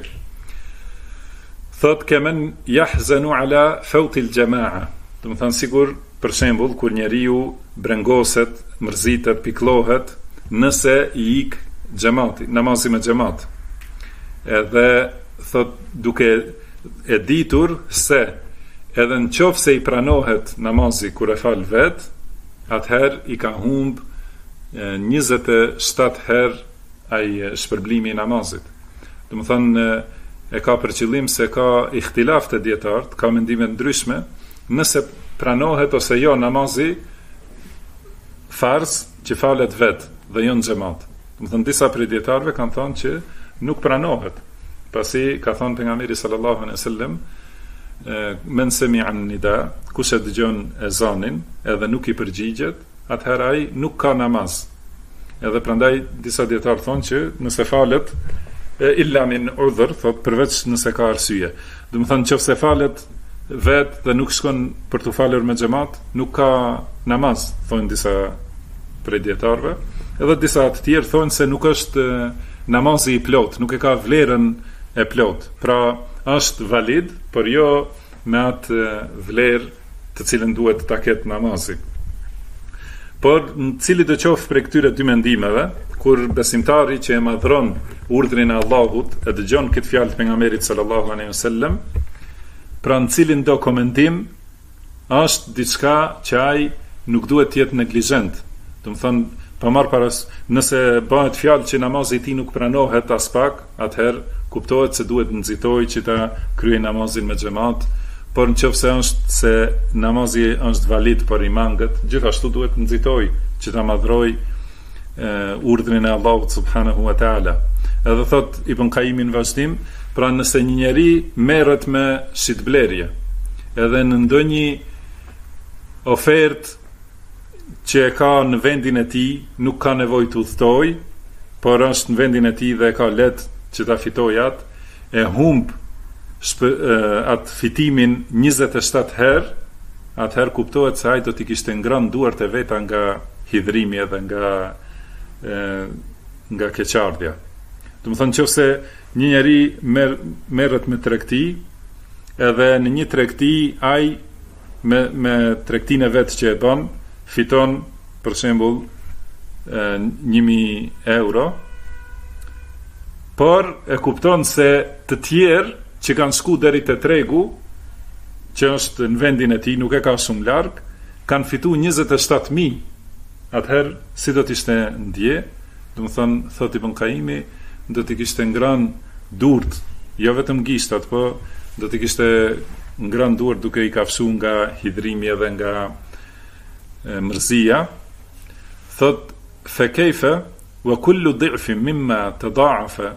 [SPEAKER 2] Thot kemen yahzanu ala fautil jamaa. Do të thënë sigur, për shembull, kur njeriu brengoset, mërzitet, pikëllohet nëse i ik xhamati, namazi me xhamat. Edhe thot duke e ditur se edhe në qoftë se i pranohet namazi kur e fal vet, atëherë i ka humb 27 herë ai shpërblimi i namazit. Do të thonë e ka për qëllim se ka ihtilaf të dietarët, ka mendime ndryshme, nëse pranohet ose jo namazi farz që falet vet dhe jo në xhamat. Do të thonë disa prej dietarëve kanë thënë që nuk pranohet. Pasi ka thënë pejgamberi sallallahu alaihi wasallam, men sami'a an-nida, kush e dëgjon ezanin edhe nuk i përgjigjet, atëherë ai nuk ka namaz. Edhe prandaj disa dietar thonë që nëse falet illa min udhr, thot përveç nëse ka arsye. Do të thonë nëse falet vet dhe nuk shkon për të falur me xhamat, nuk ka namaz, thonë disa prej dietarëve. Edhe disa të tjerë thonë se nuk është namazi i plot, nuk e ka vlerën e plot. Pra është valid, por jo me atë vlerë të cilën duhet ta ketë namazi. Por në cili do qoftë për këtyre dy mendimeve, kur besimtari që e madhron urdhrin e Allahut e dëgjon këtë fjalë të pejgamberit sallallahu alaihi wasallam, pra në cilin do komendim është diçka që ai nuk duhet të jetë neglizhent. Do të thonë, pa marr paras, nëse bëhet fjalë që namazi i tij nuk pranohet as pak, atëherë kuptohet se duhet nxitojë që ta kryej namazin me xhamat. Por nëse është se namazi është valid por i mangët, gjithashtu duhet nxitojë që ta madhroj urdhrin e Allahut subhanahu wa taala. Edhe thot Ibn Qayyim në vazhdim, pra nëse një njeri merret me shitblerje, edhe në ndonjë ofertë që e ka në vendin e tij, nuk ka nevojë të udhtojë, por është në vendin e tij dhe ka lehtë që ta fitojë atë, e humb atë fitimin 27 herë, atëherë kuptohet se ai do t'i kishte ngrënë duart e veta nga hidhrimi edhe nga keqardhja. Do të thonë nëse një njeri merret me tregti, edhe në një tregti ai me tregtinë e vet që e bën, fiton për shembull 1000 euro, por e kupton se të tjerë që kanë shku deri te tregu, që është në vendin e tij, nuk e ka shumë larg, kanë fituar 27.000. Atëherë si do të ishte ndje? Do të thonë, thot Ibn Qayyimi, do të kishte ngrënë durt, jo vetëm gishtat, po do të kishte ngrënë durt duke i kafshuar nga hidhrimi edhe nga mërzia. Thot fa kayfa wa kullu dhi'fin mimma tada'afa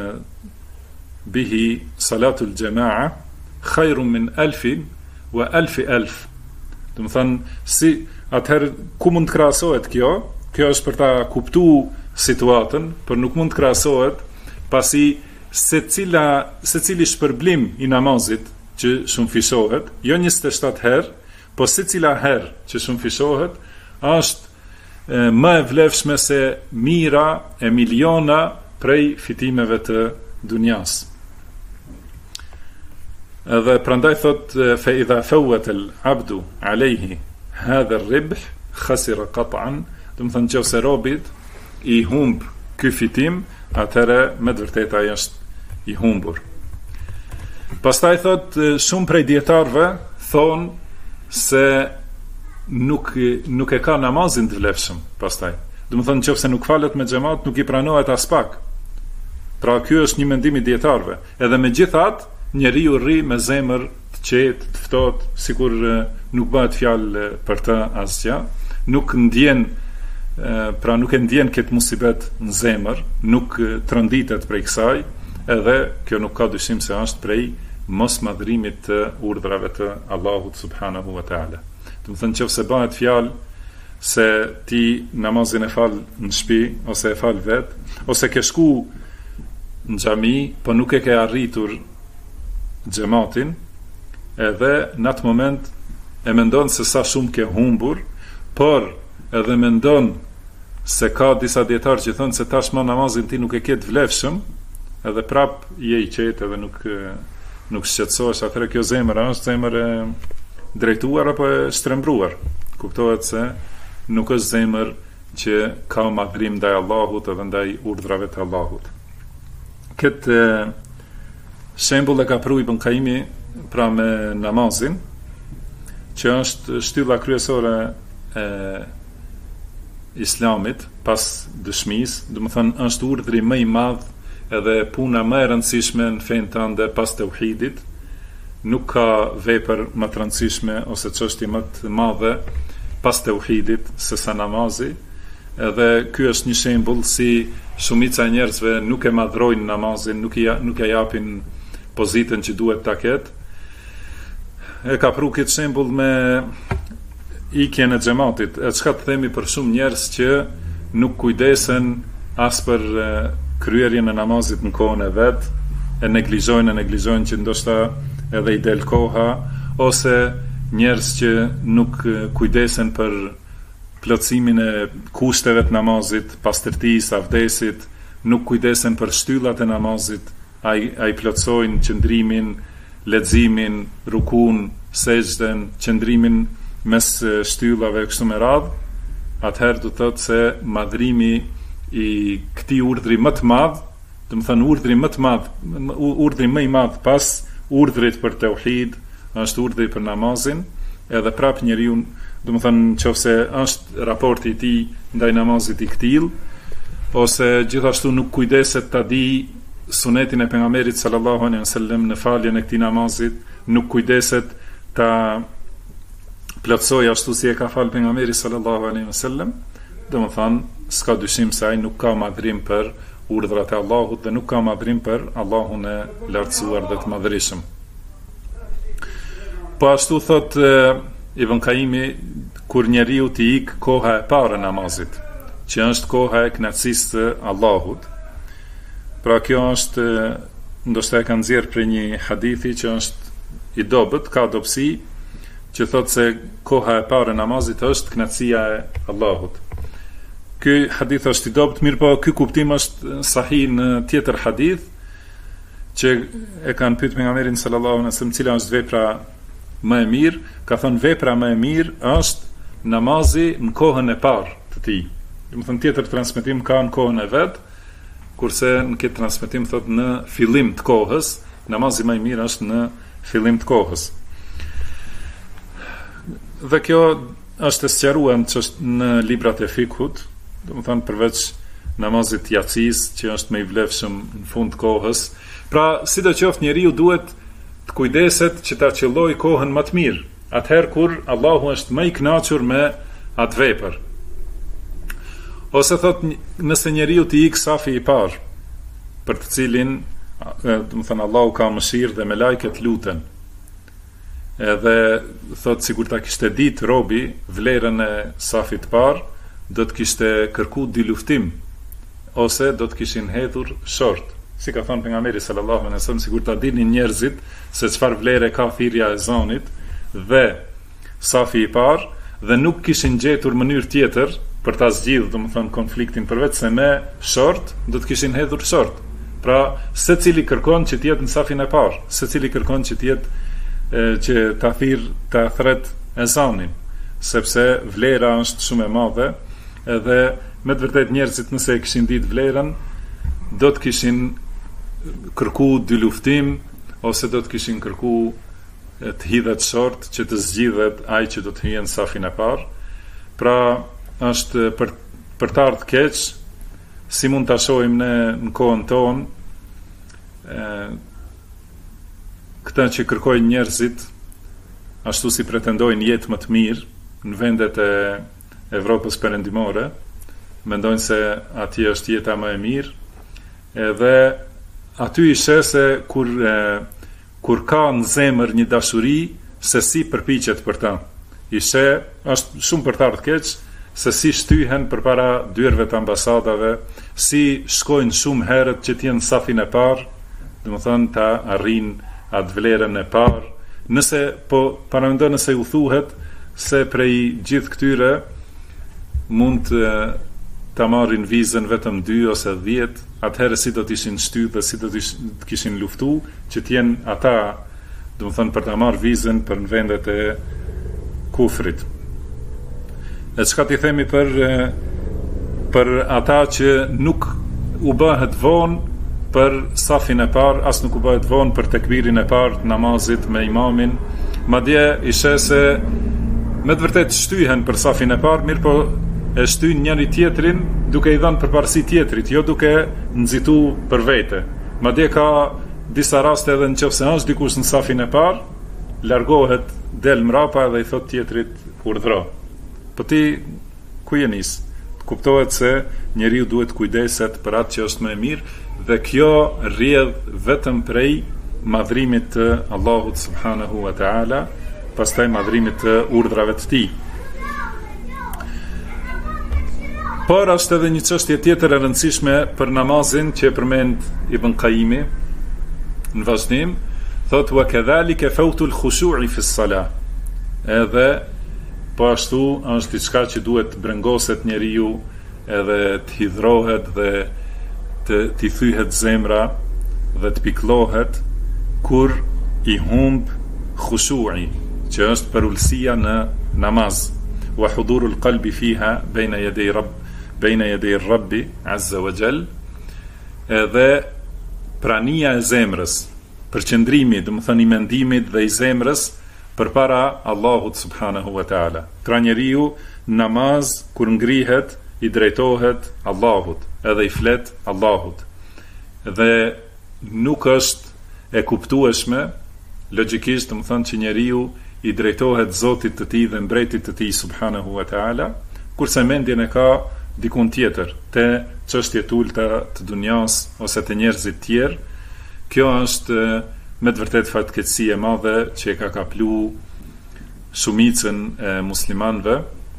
[SPEAKER 2] bihi salatul jamaa khairun min 1000 wa 1000. Do të thonë, si atëherë ku mund të krahasohet kjo? Kjo është për ta kuptuar situatën, por nuk mund të krahasohet pasi secili shpërblim i namazit që shumëfishohet, jo 27 herë, po secila herë që shumëfishohet është më e vlefshme se mira e miliona prej fitimeve të dunjas. Edhe prandaj thot fa idha fawat al abdu alayhi hadha al ribh khasira qat'an, do të thonë nëse robit i humb ky fitim, atëherë me të vërtetë ai është i humbur. Pastaj thot shumë prej dietarëve thonë se nuk e ka namazin të vlefshëm pastaj. Do të thonë nëse nuk falet me xhamat, nuk i pranohet as pak. Pra ky është një mendim i dietarëve. Edhe megjithatë njeriu rri me zemër të qetë, të ftohtë, sikur nuk bëhet fjalë për të asgjë, nuk ndjen, pra nuk e ndjen këtë musibet në zemër, nuk trënditet prej kësaj, edhe kjo nuk ka dyshim se është prej mos madhrimit të urdhrave të Allahut subhanahu wa taala. Do të thënë nëse bëhet fjalë se ti namazin e fal në shtëpi ose e fal vet, ose ke shku në xhami, po nuk e ke arritur xhamatin, edhe në atë moment e mendon se sa shumë ke humbur, por edhe mendon se ka disa dietarë që thonë se tashmë namazin ti nuk e ke të vlefshëm, edhe prap je i qetë edhe nuk shqetësohesh, atëherë kjo zemër është zemër e drejtuar apo e shtrembruar. Kuptohet se nuk është zemër që ka madhrim ndaj Allahut edhe ndaj urdhrave të Allahut. Këtë shembull e ka pru Ibn Qayyimi pra me namazin, që është shtylla kryesore e Islamit pas dëshmisë, do të thonë është urdhri më i madh edhe puna më e rëndësishme në fenë tënde pas tauhidit. Nuk ka vepër më të rëndësishme ose çështje më të madhe pas tauhidit se sa namazi. Edhe ky është një shembull si shumica e njerëzve nuk e madhrojnë namazin, nuk e japin pozitën që duhet ta ketë. E ka pru këtë shembull me ikjen e xhamatit. E çka të themi për shumë njerëz që nuk kujdesen as për kryerjen e namazit në kohën e vet, e neglizhojnë që ndoshta edhe i del koha, ose njerëz që nuk kujdesen për plotësimin e kushteve të namazit, pastërtisë, avdesit, nuk kujdesen për shtyllat e namazit, ai plotësojnë qëndrimin, leximin, rukun, sejdën, qëndrimin mes shtyllave kështu me radhë, atëherë do të thotë se madhrimi i këtij urdhri më të madh, do të thonë urdhri më i madh pas urdhrit për tauhid, është urdhri për namazin, edhe prap njeriu, do të thonë nëse është raporti i tij ndaj namazit i ktill, ose gjithashtu nuk kujdeset ta di sunetin e pejgamberit sallallahu alaihi wasallam në faljen e këtij namazit, nuk kujdeset ta plotësoj ashtu si e ka fal pejgamberi sallallahu alaihi wasallam, domethënë s'ka dyshim se ai nuk ka madhrim për urdhrat e Allahut dhe nuk ka madhrim për Allahun e lartësuar dhe të madhërisëm. Po ashtu thot Ibn Qayyimi, kur njeriu t'i ik koha e parë e namazit, që është koha e kënaqësisë të Allahut. Pra kjo është, ndoshta e kanë nxjerrë për një hadithi që është i dobët, ka dobësi, që thot se koha e parë e namazit është kënaqësia e Allahut. Ky hadith është i dobët, mirë po ky kuptim është sahih në tjetër hadith që e kanë pyetur pejgamberin sallallahu alaihi wasallam cila është vepra më e mirë, ka thënë vepra më e mirë është namazi në kohën e parë të tij. Domethënë tjetër transmetim ka në kohën e vet, kurse në këtë transmetim thot në fillim të kohës, namazi më i mirë është në fillim të kohës. Dhe kjo është e sqaruar në librat e fikut, domethënë përveç namazit yacis që është më i vlefshëm në fund të kohës. Pra, sidoqoftë njeriu duhet të kujdeset që ta qellojë kohën më të mirë, atëherë kur Allahu është më i kënaqur me atë vepër. Ose thot nëse njeriu t'i ik safi i parë, për të cilin, domethënë Allahu ka mëshirë dhe me lajket luten. Edhe thot sikur ta kishte ditë robi vlerën e safit parë, do të kishte kërku di luftim, ose do të kishin hedhur short. Si ka thënë pejgamberi sallallahu alaihi wasallam, sikur ta dinin njerëzit se çfarë vlere ka thirrja e ezanit dhe safi i parë, dhe nuk kishin gjetur mënyrë tjetër për ta zgjidhur, domethënë konfliktin përveç se me short, do të kishin hedhur short. Pra, secili kërkon që të jetë në safin e parë, secili kërkon që të jetë që ta thret ezanin, sepse vlera është shumë e madhe, edhe me të vërtet njerëzit nëse e kishin ditë vlerën, do të kishin kërku dy luftim, ose do të kishin kërku të hidhet short që të zgjidhet ai që do të hyjë në safin e parë. Pra është për të ardhur keq, si mund ta shohim ne në kohën tonë, këta që kërkojnë njerëzit, ashtu si pretendojnë jetë më të mirë në vendet e Evropës perëndimore, mendojnë se atje është jeta më e mirë, edhe aty i sheh se kur ka në zemër një dashuri, se si përpiqet për ta. I sheh, është shumë për të ardhur keq, se si shtyhen përpara dyerve të ambasadave, si shkojnë shumë herët që të jenë safin e parë, domethënë ta arrijnë atë vlerën e parë. Nëse po paramendo nëse u thuhet se prej gjithë këtyre mund ta marrin vizën vetëm 2 ose 10, atëherë si do t'ishin shty dhe si do t'kishin luftu që t'jenë ata, do të thënë, për ta marrë vizën për në vendet e kufrit. E çka t'i themi për ata që nuk u bëhet vonë për safin e parë, as nuk u bëhet vonë për tekbirin e parë të namazit me imamin, madje ishe se me të vërtet shtyhen për safin e parë, mirë po e shtyn njëri tjetrin duke i dhënë përparësi tjetrit, jo duke nxitu për vete. Madje ka disa raste edhe nëse është dikush në safin e parë, largohet, del mrapa dhe i thot tjetrit urdhro. Po ti ku je nis? Kuptohet se njeriu duhet kujdeset për atë që është më e mirë, dhe kjo rrjedh vetëm prej madhrimit të Allahut subhanahu wa taala, pastaj madhrimit të urdhrave të tij. Por është edhe një çështje tjetër e rëndësishme për namazin që e përmend Ibn Qayimi në vazhdim, thot wa kadhalika fawtu al-khushu'i fi as-salah. Edhe po ashtu është diçka që duhet të brengoset njeriu, edhe të hidhrohet dhe t'i thyhet zemra dhe të piklohet kur i humb khushu'i, që është përullësia në namaz, wa hudurul qalbi fiha bejna yaday rabbi azza wa jall, edhe prania e zemrës, përqendrimi, do të thënë i mendimit dhe i zemrës përpara Allahut subhanahu wa taala. Pra njeriu namaz kur ngrihet i drejtohet Allahut, edhe i flet Allahut. Dhe nuk është e kuptueshme logjikisht, do të thënë, që njeriu i drejtohet Zotit të tij dhe mbretit të tij subhanahu wa taala, kurse mendjen e ka dikun tjetër, te çështjet ulta të dunjas ose të njerëzit tjerë. Kjo është me të vërtet fatkeqësi e madhe që e ka kaplu shumicën e muslimanëve,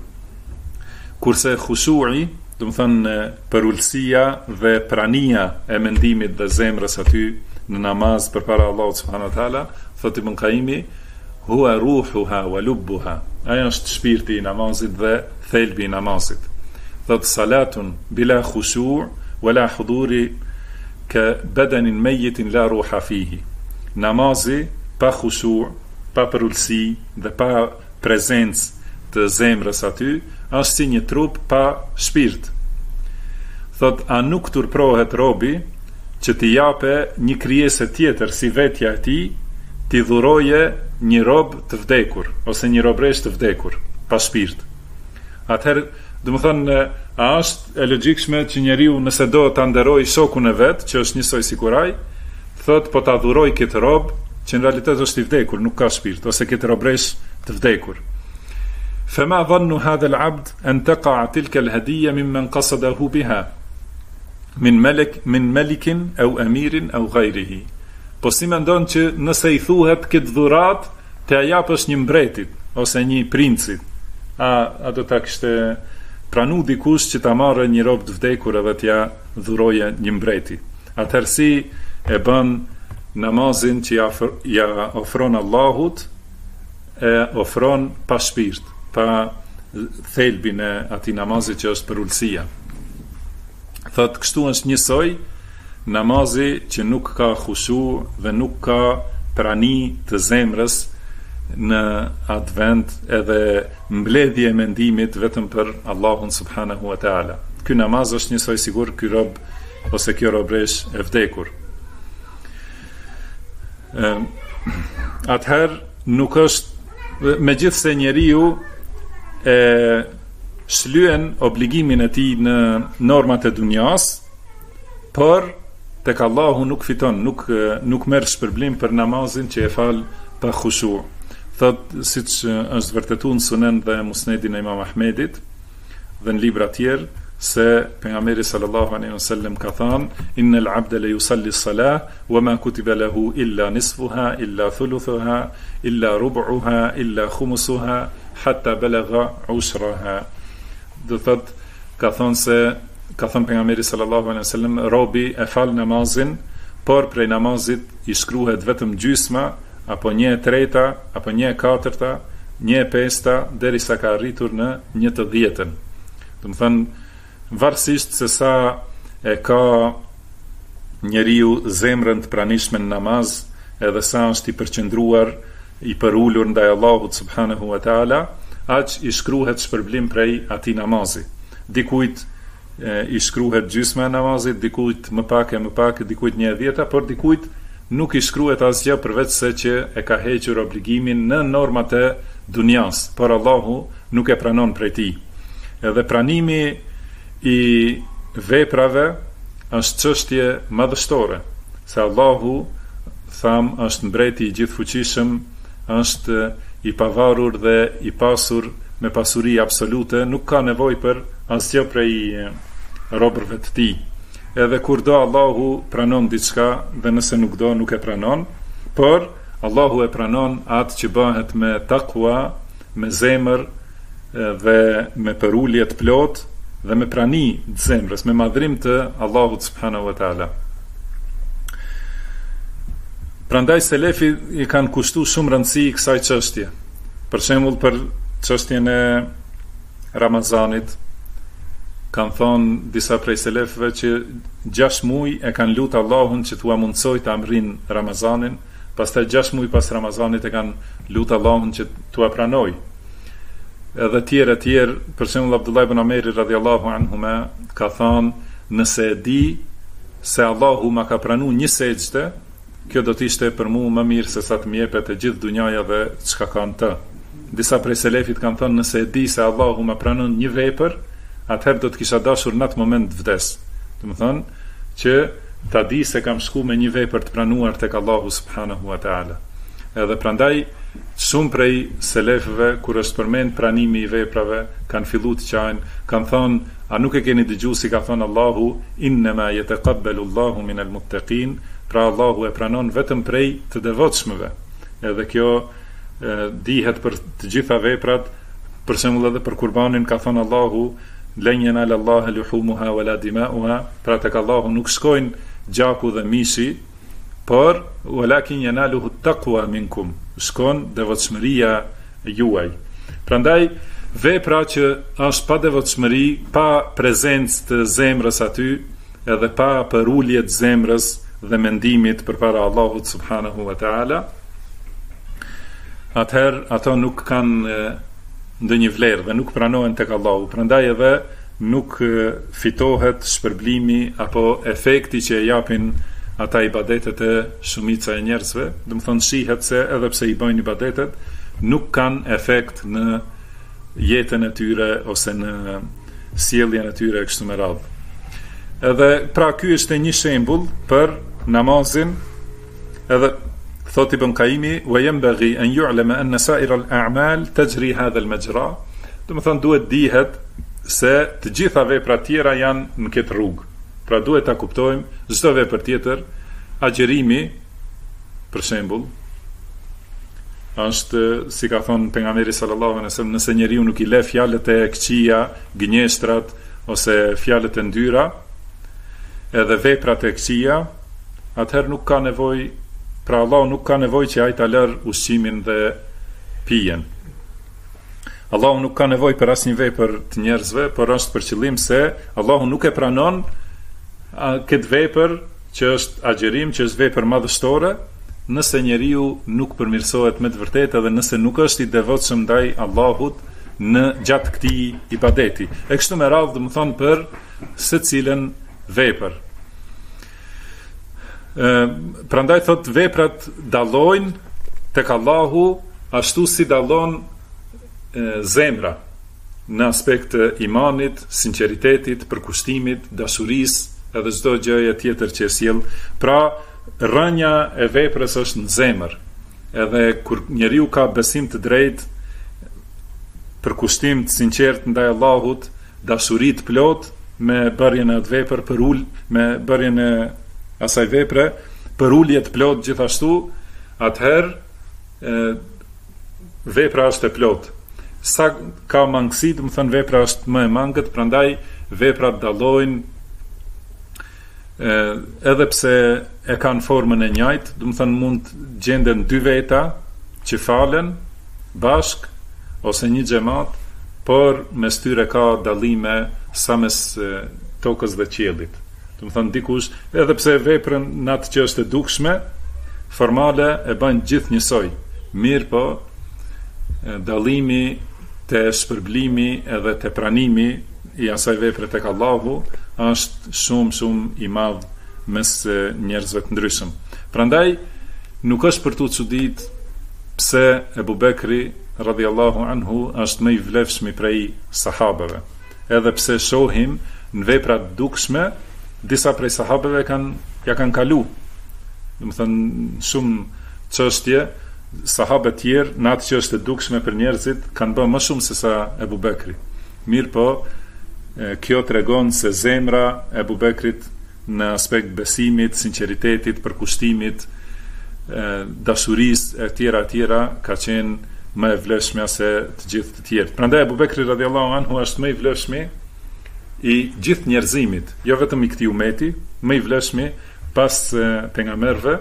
[SPEAKER 2] kurse khushu'i, do të thënë përullësia dhe prania e mendimit dhe zemrës aty në namaz përpara Allahut subhanahu wa taala, thotë Ibn Qayimi, huwa ruhuha wa lubbuha. Ajo është shpirti i namazit dhe thelbi i namazit. Thotë salatun bila khushu' wala huduri ka badanin mayyitin la ruha fihi. Namazi pa khushu', pa përullësi dhe pa prezencë të zemrës aty, është si një trup pa shpirt. Thot, a nuk turprohet robi që t'i jape një krijese tjetër si vetja e tij, t'i dhuroje një rob të vdekur ose një robresh të vdekur pa shpirt. Atëherë, do të thonë, a është e logjikshme që njeriu nëse do ta nderojë shokun e vet, që është njësoj si kuraj, thot po ta dhuroj këtë rob që në realitet është i vdekur, nuk ka shpirt, ose këtë robresh të vdekur. Fema dhannu hadha al-abd an taqa tilka al-hadiyya mimman qasadahu biha min malikin aw amirin aw ghayrihi. Po si mendon që nëse i thuhet këtë dhurat të japësh një mbretit ose një princit, a do ta kishte pranu dikush që ta marrë një rob të vdekur edhe t'ja dhuroje një mbreti? Atëherë si e bën namazin që ja ofron Allahut, e ofron pa shpirt, pa thelbin e atij namazit që është përullësia. Thot, kështu është njësoj namazi që nuk ka khushu dhe nuk ka prani të zemrës në atë vend, edhe mbledhje e mendimit vetëm për Allahun subhanahu wa taala. Ky namaz është njësoj sigur ky rob ose kjo robresh e vdekur. Atëherë nuk është, megjithse njeriu e shlyen obligimin e tij në normat e dunjas, por tek Allahu nuk fiton, nuk merr shpërblim për namazin që e fal pa khushu. Thot, siç është vërtetuar në Sunen dhe Musnedin e Imam Ahmedit dhe në libra tjerë, se pejgamberi sallallahu alaihi wasallam ka thënë, innal abda la yusalli as-salah wa ma kutiba lahu illa nisfuha illa thuluthuha illa rub'uha illa khumsuha hatta balagha ushraha. Do thot, ka thënë pejgamberi sallallahu alaihi wasallam, robi e fal namazin, por prej namazit i shkruhet vetëm gjysma, apo 1/3, apo 1/4, 1/5, derisa ka arritur në 1/10. Do të thënë, varësisht se sa e ka njeriu zemrën të pranishme në namaz, edhe sa është i përqendruar, i përullur ndaj Allahut subhanahu wa taala, aq i shkruhet shpërblim prej atij namazi. Dikujt i shkruhet gjysma e namazit, dikujt më pak, dikujt 1/10, por dikujt nuk i shkruhet asgjë përveç se që e ka hequr obligimin në normat e dunjas, por Allahu nuk e pranon prej tij. Edhe pranimi i veprave është çështje madhështore, se Allahu është mbreti i gjithfuqishëm, është i pavarur dhe i pasur me pasuri absolute, nuk ka nevojë për asgjë prej robërve të tij. Edhe kur do Allahu pranon diçka, dhe nëse nuk do nuk e pranon, por Allahu e pranon atë që bëhet me takwa, me zemër dhe me përulje të plot dhe me prani të zemrës, me madhrim të Allahut subhanahu wa taala. Prandaj selefi i kanë kushtuar shumë rëndësi kësaj çështje. Për shembull, për çështjen e Ramazanit, kanë thonë disa prej selefëve që 6 muaj e kanë lutur Allahun që t'ua mundsoj të amrin Ramazanin, pastaj 6 muaj pas Ramazanit e kanë lutur Allahun që t'ua pranoj. Edhe tjerë, për shembull Abdullah ibn Ameri radhiyallahu anhuma ka thonë, nëse e di se Allahu ma ka pranuar një sejdë, kjo do të ishte për mua më mirë se sa të më jepet e gjithë dunjaja dhe çka ka në të. Disa prej selefit kanë thonë, nëse e di se Allahu ma pranon një vepër, atëherë do të kisha dashur në atë moment të vdes. Do të thonë që ta di se kam shku me një vepër të pranuar tek Allahu subhanahu wa taala. Edhe prandaj shumë prej selefëve kur është përmend pranimi i veprave, kanë filluar të qajnë, kanë thonë, a nuk e keni dëgjuar si ka thënë Allahu, innama yataqabbalu Allahu minal muttaqin, pra Allahu e pranon vetëm prej të devotshmëve. Edhe kjo dihet për të gjitha veprat, për shembull edhe për kurbanin ka thënë Allahu, lan yanala Allahu luhumuha wala dima'uha, pra tek Allahu nuk shkojnë gjaku dhe mishi, por walakin yanaluhu at-taqwa minkum, shkon devotshmëria juaj. Prandaj vepra që është pa devotshmëri, pa prezencë të zemrës aty, edhe pa përulje të zemrës dhe mendimit përpara Allahut subhanahu wa taala, atëherë ato nuk kanë ndonjë vlerë dhe nuk pranohen tek Allahu. Prandaj edhe nuk fitohet shpërblimi apo efekti që e japin ata ibadetet e shumica e njerëzve. Do të thonë shihet se edhe pse i bëjnë ibadetet, nuk kanë efekt në jetën e tyre ose në sjelljen e tyre kështu me radhë. Edhe pra ky është një shembull për namazin, edhe thot Ibn Qayyimi, wa yanbaghi an yu'lama anna sa'ira al-a'mal tajri hadha al-majra. Do të thonë duhet dihet se të gjitha veprat tjera janë në këtë rrugë. Pra duhet ta kuptojmë çdo vepër tjetër, agjerimi për shembull, është si ka thënë pejgamberi sallallahu alaihi wasallam, nëse njeriu nuk i le fjalët e këqija, gënjeshtrat ose fjalët e ndyra, edhe veprat e këqija, atëherë nuk ka nevojë, pra Allah nuk ka nevojë që ai ta lër ushqimin dhe pijen. Allahu nuk ka nevojë për asnjë vepër të njerëzve, por është për qëllim se Allahu nuk e pranon këtë vepër që është agjerim, që është vepër madhështore, nëse njeriu nuk përmirësohet me të vërtetë dhe nëse nuk është i devotshëm ndaj Allahut në gjatë këtij ibadeti. E kështu me radhë, do të thonë për secilën vepër. Prandaj thot veprat dallojnë tek Allahu ashtu si dallon zemra në aspekt të imanit, sinqeritetit, përkushtimit, dashurisë edhe çdo gjëje tjetër që sjell. Pra rënja e veprës është në zemër. Edhe kur njeriu ka besim të drejtë, përkushtim të sinqert ndaj Allahut, dashuri të plot me bërjen e atë vepër me bërjen e asaj vepre, përulje të plot gjithashtu, atëherë vepra është e plot. Sa ka mangësi, do të thënë vepra është më e mangët, prandaj veprat dallojnë edhe pse e kanë formën e njëjtë, do të thënë mund gjenden dy veta që falen bashk ose një xhamat, por mes tyre ka dallime sa mes tokës dhe qiellit. Do të thonë dikush, edhe pse veprën natë që është e dukshme, formale e bën gjithë njësoj. Mirë po, dallimi te shpërblimi edhe te pranimi i asaj vepre tek Allahu është shumë i madh mes njerëzve të ndryshëm. Prandaj nuk është për tu çudit pse Ebu Bekri radhiyallahu anhu është më i vlefshëm prej sahabeve. Edhe pse shohim në vepra të dukshme, disa prej sahabeve kanë kalu. Do të thënë shumë çështje sahabe të tjerë në atë që është e dukshme për njerëzit kanë bërë më shumë se sa Ebu Bekri. Mirë po, kjo tregon se zemra e Ebu Bekrit në aspekt besimit, sinqeritetit, përkushtimit, dashurisë e tjera ka qenë më e vlefshme se të gjithë të tjerë. Prandaj Ebu Bekri radhiyallahu anhu është më i vlefshëm i gjithë njerëzimit, jo vetëm i këtij umeti, më i vlefshëm pas pejgamberëve.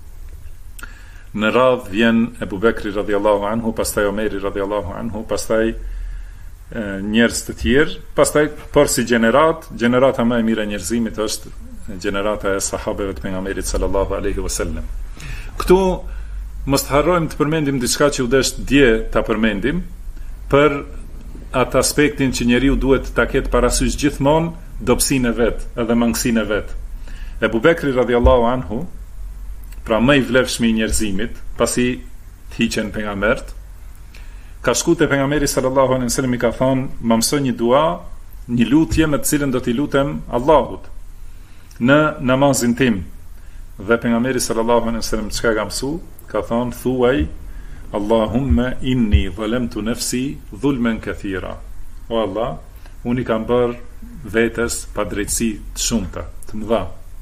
[SPEAKER 2] Në radh vjen Ebu Bekri radhiyallahu anhu, pastaj Omeri radhiyallahu anhu, pastaj njerëz të tjerë, pastaj por si gjenerata më e mirë e njerëzimit është gjenerata e sahabeve të pejgamberit sallallahu alaihi wasallam. Këtu mos harrojmë të përmendim diçka që u desh dje ta përmendim, për atë aspektin që njeriu duhet ta ketë parasysh gjithmonë dobësinë e vet, edhe mangësinë e vet. Ebu Bekri radhiyallahu anhu, pra më i vlefshëm i njerëzimit, pasi të hiqen pejgambert, ka shku te pejgamberi sallallahu alaihi wasallam i ka thonë, më mëso një dua, një lutje me të cilën do t'i lutem Allahut në namazin tim. Dhe pejgamberi sallallahu alaihi wasallam çka ka mësu? Ka thonë, thuaj Allahumma inni zalamtu nafsi dhulman kathira. O Allah, unë i kam bërë vetes pa drejtësi të shumta, të mëdha.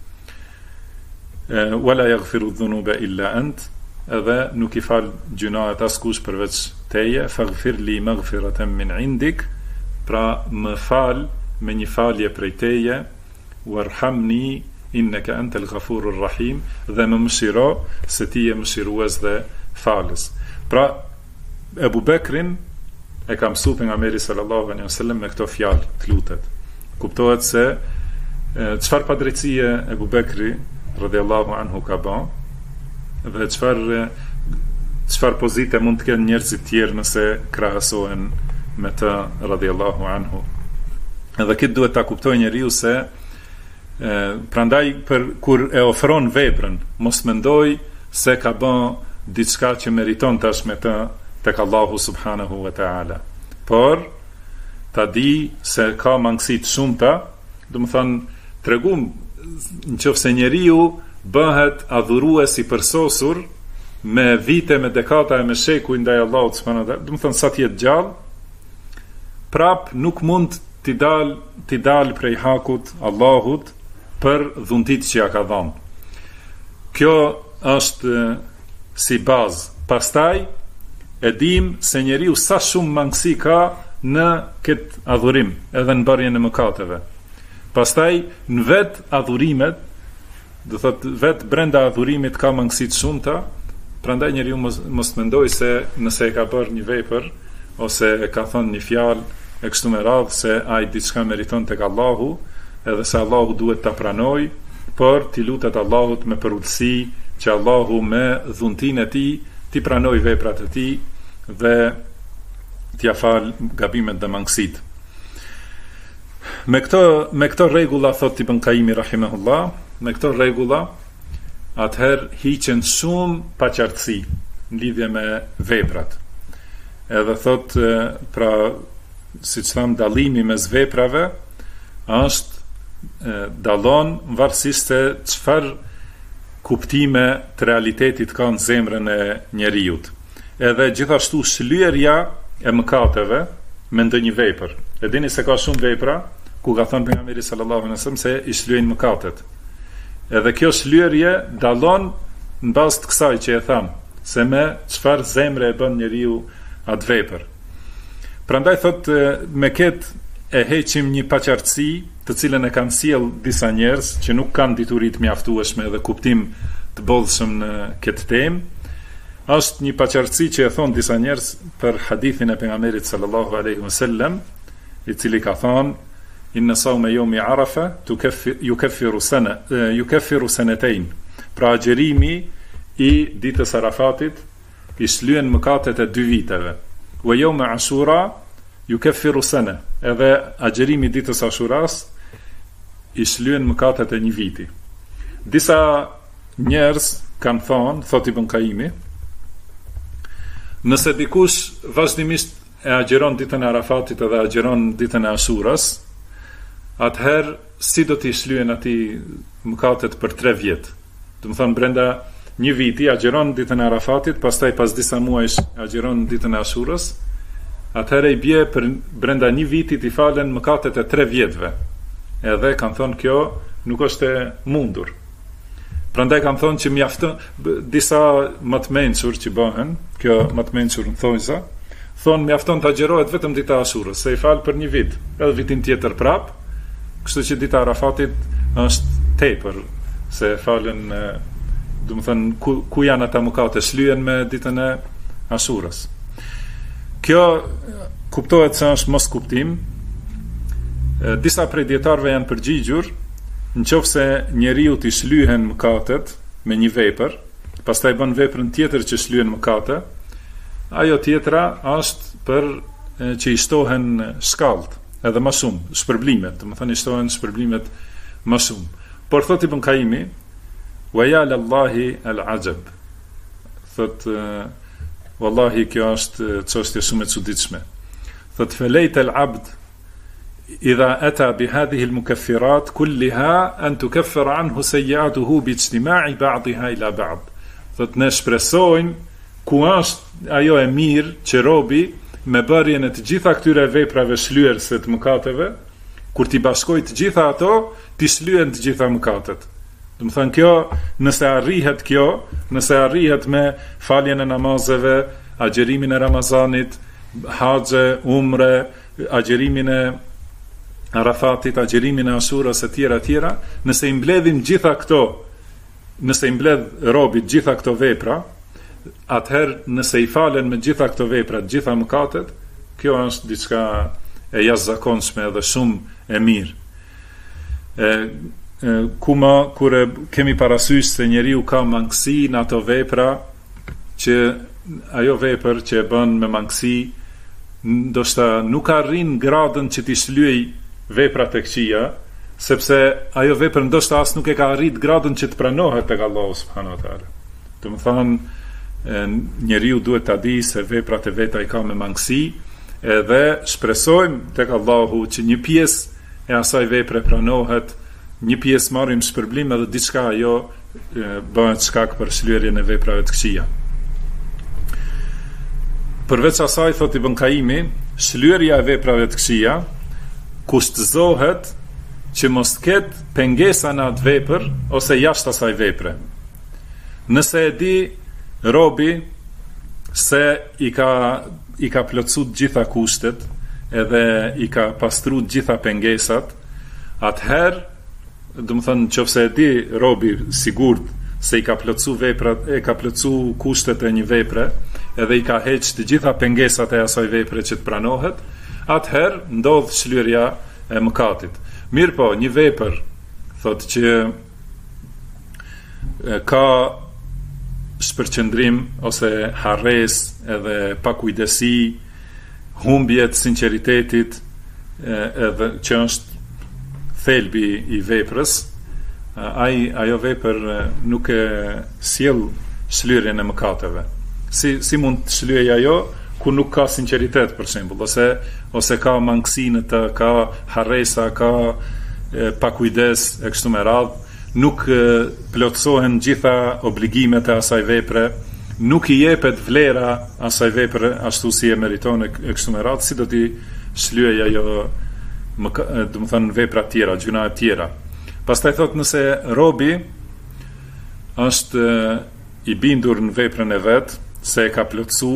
[SPEAKER 2] Wala yaghfiru dhunuba illa ant, edhe nuk i fal gjunahet askush përveç teje, faghfir li maghfiratan min indik, pra më fal me një falje prej teje, warhamni innaka antal ghafurur rahim, dhe më mëshiro se ti je mëshirues dhe falës. Pra Ebu Bekrin e ka mësu pejgamberi sallallahu alaihi wasallam me këto fjalë të lutet. Kuptohet se çfarë padrejtësie Ebu Bekri radhiyallahu anhu ka bën, dhe çfarë pozite mund të kenë njerëzit tjerë nëse krahasohen me të radhiyallahu anhu. Edhe këtë duhet ta kuptojë njeriu se prandaj kur e ofron veprën, mos mendoj se ka bën diçka që meriton tash me të tek Allahu subhanahu wa taala. Por ta di se ka mangësi të shumta, do të thonë tregum nëse njeriu bëhet adhurues i përsosur me vite, me dekada e me shekuj ndaj Allahut subhanahu wa taala, do të thonë sa të jetë gjallë, prap nuk mund t'i dal prej hakut Allahut për dhuntit që ja ka dhënë. Kjo është si bazë. Pastaj e dim se njeriu sa shumë mangësi ka në këtë adhurim, edhe në bërjen e mëkateve. Pastaj në vet adhurimet, do thotë vet brenda adhurimit ka mangësi të shumta, prandaj njeriu mos mendoj se nëse e ka bërë një vepër ose e ka thënë një fjalë e kështu me radhë se ai diçka meriton tek Allahu, edhe se Allahu duhet ta pranoj, por ti lutet Allahut me përulësi që Allahu me dhuntinë e tij ti pranoj veprat e tij dhe t'ia fal gabimet dhe mangësitë. Me këto rregulla, thot Ibn Qayyim rahimahullah, me këto rregulla atëherë hiqen shumë paqartësi në lidhje me veprat. Edhe thot, pra siç tham, dallimi mes veprave është dallon varësisht se çfarë kuptime të realitetit ka në zemrën e njeriut. Edhe gjithashtu shlyerja e mëkateve me ndonjë vepër. E dini se ka shumë vepra ku ka thënë pejgamberi sallallahu alaihi wasallam se i shlyejnë mëkatet. Edhe kjo shlyerje dallon në bazë të kësaj që e tham, se me çfarë zemre e bën njeriu atë vepër. Prandaj thot, me këtë e heqim një paqartësi të cilën e kanë sjell disa njerëz që nuk kanë dituri të mjaftueshme dhe kuptim të bollshëm në këtë temë, është një paqartësi që e thon disa njerëz për hadithin e pejgamberit sallallahu alaihi wasallam, i cili ka thënë inna sawma yawmi arafa yukaffiru sanatayn. Pra agjerimi i ditës Arafatit i shlyen mëkatet e 2 viteve. Wa yawma ashura yukaffiru sana. Edhe agjerimi i ditës Ashuras i shlyen mëkatet e 1 viti. Disa njerëz kanë thonë, thot Ibn Qayyimi, nëse dikush vazhdimisht e agjeron ditën e Arafatit edhe agjeron ditën e Ashuras, atëherë si do t'i shlyen atij mëkatet për 3 vjet. Do të thonë brenda 1 viti agjeron ditën e Arafatit, pastaj pas disa muajsh agjeron ditën e Ashuras, atëherë i bie për brenda 1 viti t'i falen mëkatet e 3 vjetëve. Edhe kanë thonë kjo nuk është e mundur. Prandaj kanë thonë që mjafton disa më të mençur që bëhen, kjo më të mençur në thonjza, thonë mjafton të agjerohet vetëm dita e Ashurës, se i fal për 1 vit, edhe vitin tjetër prap. Kështu që dita e Arafatit është tepër, se falen, do të thënë ku janë ata mëkate shlyen me ditën e Ashurës. Kjo kuptohet se është mos kuptim. Disa prej dietarëve janë përgjigjur, nëse njeriu t'i shlyhen mëkatet me një vepër, pastaj bën veprën tjetër që shlyen mëkate, ajo tjetra është për që i shtohen shkallët, edhe më shumë, shpërblimet, do të thënë i shtohen shpërblimet më shumë. Por thot Ibn Qayyimi, wa ya lillahi al-ajab. Thot wallahi kjo është çështje shumë e çuditshme. Thot felejt al-abd idha ata bi hadhihi al-mukaffirat kullaha an tukaffira anhu sayyi'atuhu bi ijtima'i ba'dha ila ba'd. Thot ne shpresojmë ku është ajo e mirë që robi me bërjen e të gjitha këtyre veprave shlyerëse të mëkateve, kur t'i bashkoj të gjitha ato, t'i shlyen të gjitha mëkatet. Do të thënë kjo, nëse arrihet me faljen e namazeve, agjerimin e Ramazanit, haxhe, umre, agjerimin e Arafatit, agjerimin e Ashurës e tjera, nëse i mbledhim gjitha këto, nëse i mbledh robi gjitha këto vepra, atëherë nëse i falen me gjitha këto vepra, gjitha mëkatet, kjo është diçka e jashtëzakonshme edhe shumë e mirë. Kur kemi parasysh se njeriu ka mangësi në ato vepra, që ajo vepër që e bën me mangësi, ndoshta nuk arrin gradën që t'i shlyej veprat e këqija, sepse ajo vepër ndoshta as nuk e ka arrit gradën që të pranohet tek Allahu subhanahu wa taala. Do të thonë njeriu duhet ta di se veprat e veta i ka me mangësi, edhe shpresojmë tek Allahu që një pjesë e asaj vepre pranohet, një pjesë marrim shpërblim edhe diçka ajo bëhet shkak për shlyerjen e veprave të këqija. Përveç asaj, thot Ibn Qayyimi, shlyerja e veprave të këqija kushtëzohet që mos ketë pengesa në atë vepër ose jashtë asaj vepre. Nëse e di robi se i ka plotsu gjitha kushtet edhe i ka pastru gjitha pengesat, atëherë, do të thënë nëse e di robi sigurt se i ka plotsu veprat, e ka plotsu kushtet e një vepre, edhe i ka heq të gjitha pengesat e asaj vepre që të pranohet, atëherë ndodh shlyerja e mëkatit. Mirë po, një vepër thotë që ka shpërqendrim ose harres edhe pakujdesi, humbje të sinqeritetit, edhe që është thelbi i veprës, ajo vepër nuk e sjell shlyerjen e mëkateve. Si mund të shlyej ajo ku nuk ka sinqeritet, për shembull, ose ka mangësi në të, ka harresa, ka pakujdes e kështu me radhë, nuk plotësohen gjitha obligimet e asaj vepre, nuk i jepet vlera asaj vepre ashtu si e meriton e kështu me radhë, si do t'i shlyej ajo, do të thënë vepra tjera, gjuna e tjera. Pastaj thot nëse robi është i bindur në veprën e vet, se e ka plotësu,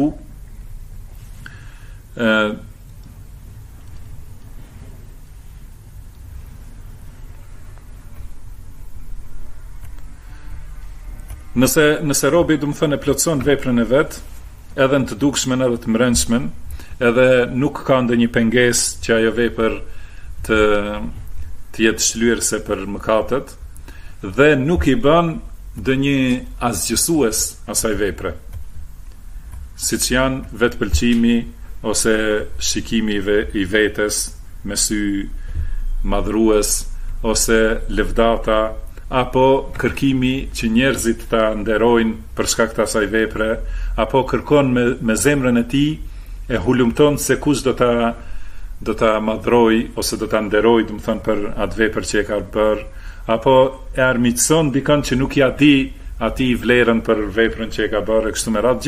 [SPEAKER 2] Nëse robi do të thënë e plotson veprën e vet, edhe në të dukshmen edhe të mbrëmshmen, edhe nuk ka ndonjë pengesë që ajo vepër të jetë shlyerëse për mëkatet, dhe nuk i bën ndonjë asgjësues asaj vepre, siç janë vetpëlqimi ose shikimi i vetes me sy madhrues, ose lëvdata, apo kërkimi që njerëzit ta nderojnë për shkak të asaj vepre, apo kërkon me zemrën e tij, e hulumton se kush do ta madhroj ose do ta nderoj, do të thënë për atë vepër që e ka bërë, apo e armiqson dikën që nuk ja di atij vlerën për veprën që e ka bërë, kështu me radhë.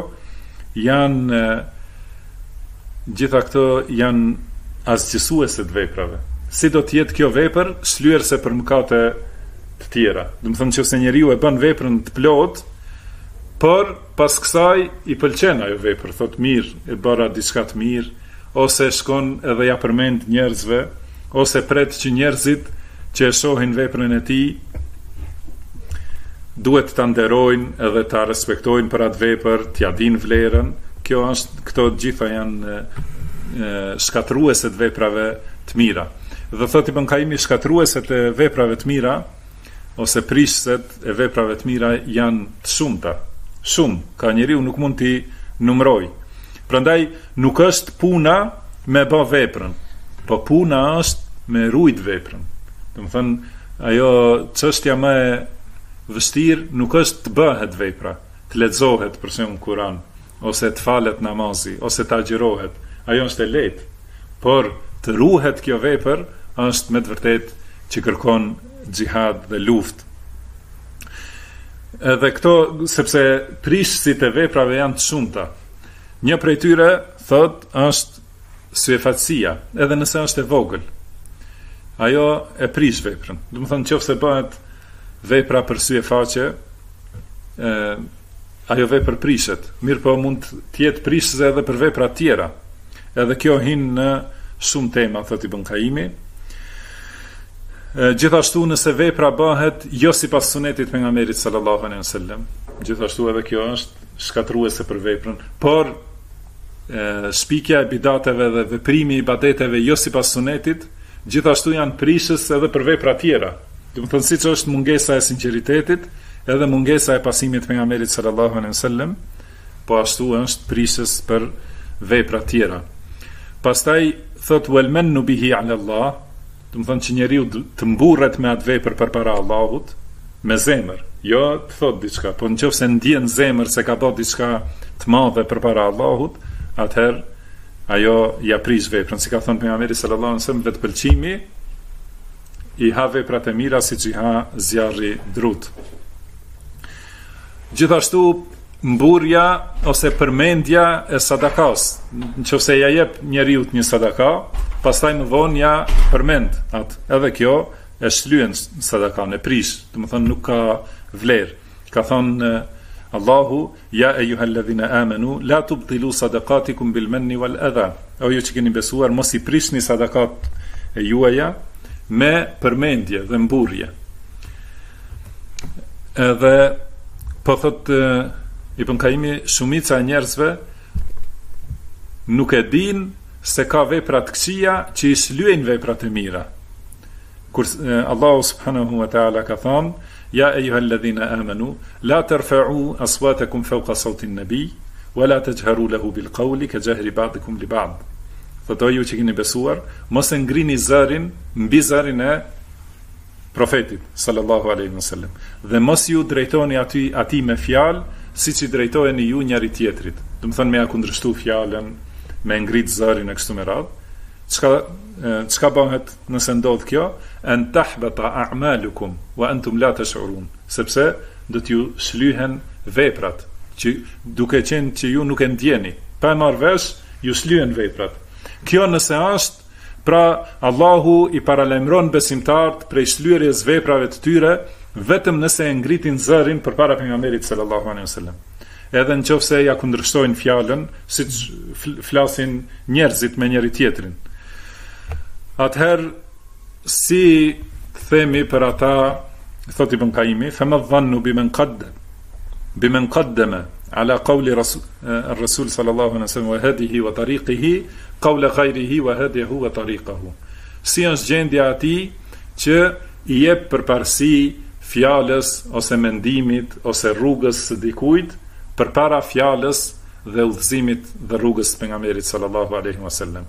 [SPEAKER 2] Gjitha këto janë asgjësuese të veprave. Si do të jetë kjo vepër shlyerëse për mëkate të tjera? Do të thënë nëse njeriu e bën veprën të plot, por pas kësaj i pëlqen ajo vepër, thot mirë, e bëra diçka të mirë, ose shkon edhe ja përmend njerëzve, ose pret që njerëzit që e shohin veprën e tij duhet ta nderojnë edhe ta respektojnë për atë vepër, t'ia dinë vlerën. Këto gjitha janë shkatruese të veprave të mira. Dhe thot Ibn Kaimi, shkatrueset e veprave të mira ose prishëset e veprave të mira janë të shumta. Shumë, ka njeriu nuk mund t'i numëroj. Prandaj nuk është puna me bë veprën, po puna është me rujt veprën. Do të thënë, ajo çështja më e vështirë nuk është të bëhet vepra, të lexohet për shembull Kur'an, ose të falet namazi, ose të agjërohet. Ajo është e lehtë, por të ruhet kjo vepër është me të vërtetë që kërkon xhihad dhe luftë. Edhe këto, sepse prishësit e veprave janë të shumta. Një prej tyre, thot, është syefaqësia, edhe nëse është e vogël. Ajo e prish veprën. Do të thënë, nëse bëhet vepra për syefaqe, ajo vepër prishet. Mirë po mund të jetë prishëse edhe për vepra tjera. Edhe kjo hin në shumë tema, thot Ibn Kaimi. Gjithashtu nëse vepra bëhet jo sipas sunetit pejgamberit sallallahu alaihi wasallam, gjithashtu edhe kjo është shkatruese për veprën, por shpikja e bidateve dhe veprimi i ibadeteve jo sipas sunetit, gjithashtu janë prishës edhe për vepra tjera. Do të thënë, siç është mungesa e sinqeritetit, edhe mungesa e pasimit pejgamberit sallallahu alaihi wasallam, po ashtu është prishës për vepra tjera. Pastaj thot wal mannu bihi ala Allah, do të thonë që njeriu të mburret me atë vepër përpara Allahut me zemër, jo të thot diçka, po nëse ndjen zemër se ka bërë diçka të madhe përpara Allahut, atëherë ajo ja prish veprën, si ka thënë pejgamberi sallallahu alaihi wasallam, vetpëlqimi i ha veprat e mira siç i ha zjarri drut. Gjithashtu mburja ose përmendja e sadakas, nëse ja jep njeriu një sadaka, pastaj më vonë ja përmend atë. Edhe kjo e shlyen sadakan, e prish, do të thonë nuk ka vlerë. Ka thonë Allahu, ja ejuhalladhina amanu, la tubtilu sadaqatikum bil manni wal adha. O ju që keni besuar, mos i prishni sadakat e juaja me përmendje dhe mburje. Edhe po thot Ibn Kaimi, shumica e njerëzve nuk e din se ka vepra të këqija që i shlyen veprat e mira. Kur Allahu subhanahu wa taala ka thënë, ja ejuhalladhina amanu, la tarfa'u aswatakum fawqa sawti an-nabi, wa la tajharu lahu bil qawli ka jahri ba'dikum li ba'd. Thotë ju që keni besuar, mos e ngrini zërin mbi zërin e profetit sallallahu alaihi wasallam, dhe mos ju drejtoni atij me fjalë siç i drejtoheni ju njëri tjetrit. Do të thonë me ja kundërshtu fjalën, me ngrit zërin e kështu me radhë. Çka bëhet nëse ndodh kjo? An tahbata a'malukum wa antum la tash'urun, sepse do t'ju shlyhen veprat, që duke qenë që ju nuk e ndjeni, pa marrë vesh, ju shlyhen veprat. Kjo nëse është, pra Allahu i paralajmëron besimtarët prej shlyerjes veprave të tyre, vetëm nëse e ngritin zërin përpara pejgamberit sallallahu alaihi wasallam. Edhe nëse ja kundërshtojnë fjalën, siç flasin njerëzit me njëri tjetrin. Atëherë, si themi për ata, thot Ibn Kaimi, fama dhannu biman qad bimen qaddama ala qawli ar-rasul sallallahu alaihi wasallam wa hadihi wa tariqihi qawla ghayrihi wa hadihi wa tariqahu. Si është gjendja atij që i jep përparësi fjalës ose mendimit ose rrugës së dikujt përpara fjalës dhe udhëzimit dhe rrugës së pejgamberit sallallahu alaihi wasallam.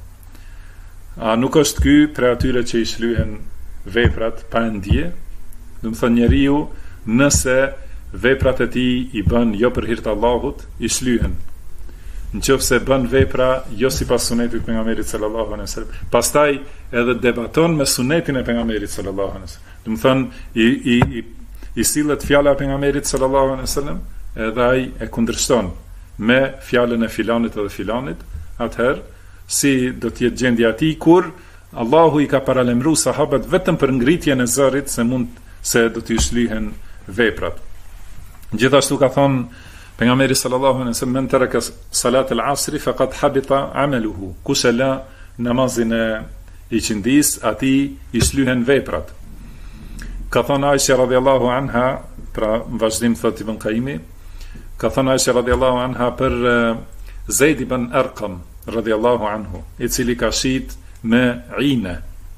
[SPEAKER 2] A nuk është ky për atyre që i shlyhen veprat pa ndje? Do të thonë njeriu nëse veprat e tij i bën jo për hir të Allahut, i shlyhen. Nëse bën vepra jo sipas sunetit të pejgamberit sallallahu alaihi wasallam, pastaj edhe debaton me sunetin e pejgamberit sallallahu alaihi wasallam. Do të thonë i sillet fjala e pejgamberit sallallahu alaihi wasallam, edhe ai e kundërshton me fjalën e filanit edhe filanit, atëherë si do të jetë gjendja e tij kur Allahu i ka paralemruar sahabët vetëm për ngritjen e zërit se do t'i shlyhen veprat. Gjithashtu ka thonë pejgamberi sallallahu alaihi wasallam, men taraka salat al-asr faqad habita amaluhu. Kush e la namazin e iqindis, atij i shlyhen veprat. Ka thonë Aisha radhiyallahu anha, pra në vazhdim thot Ibn Qayyimi, ka thonë Aisha radhiyallahu anha për Zaid ibn Arqam radhiyallahu anhu, i cili ka shit me ine,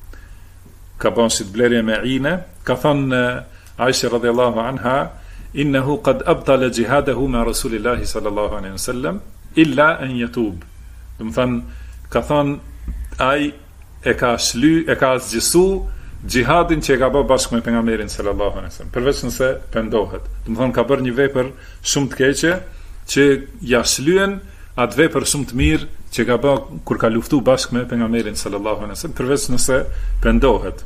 [SPEAKER 2] ka bën shit blerje me ine. Ka thonë Aisha radhiyallahu anha, innehu qad abtala jihadahu ma rasulillahi sallallahu alaihi wasallam illa an yatub. Do të thonë, ka thonë ai e ka zgjësu gjihadin që e ka bërë bashkë me pejgamberin sallallahu alaihi wasallam, përveç nëse pendohet. Do të thonë ka bërë një vepër shumë të keqe që ja shlyen atë vepër shumë të mirë që ka bërë kur ka luftu bashkë me pejgamberin sallallahu alaihi wasallam, përveç nëse pendohet.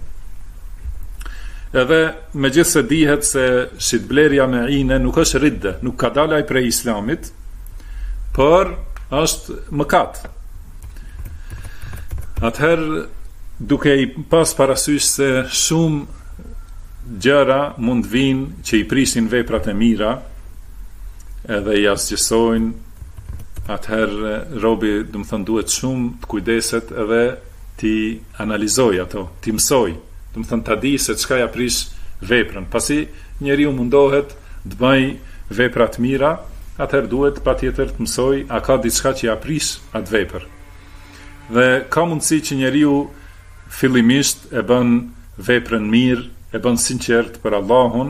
[SPEAKER 2] Edhe megjithse dihet se shitblerja me ine nuk është ridde, nuk ka dalaj prej islamit, por është mëkat. Atëherë, duke i pas parasysh se shumë gjëra mund vinë që i prishin veprat e mira, edhe i asgjësojnë, atëherë robi, do të thënë, duhet shumë të kujdeset edhe ti analizoj ato, ti mësoj. Do të thënë ta di se çka ja prish veprën. Pasi njeriu mundohet të bëj vepra të mira, atëherë duhet patjetër të mësoj a ka diçka që ja prish atë vepër. Dhe ka mundësi që njeriu fillimisht e bën veprën mirë, e bën sinqert për Allahun.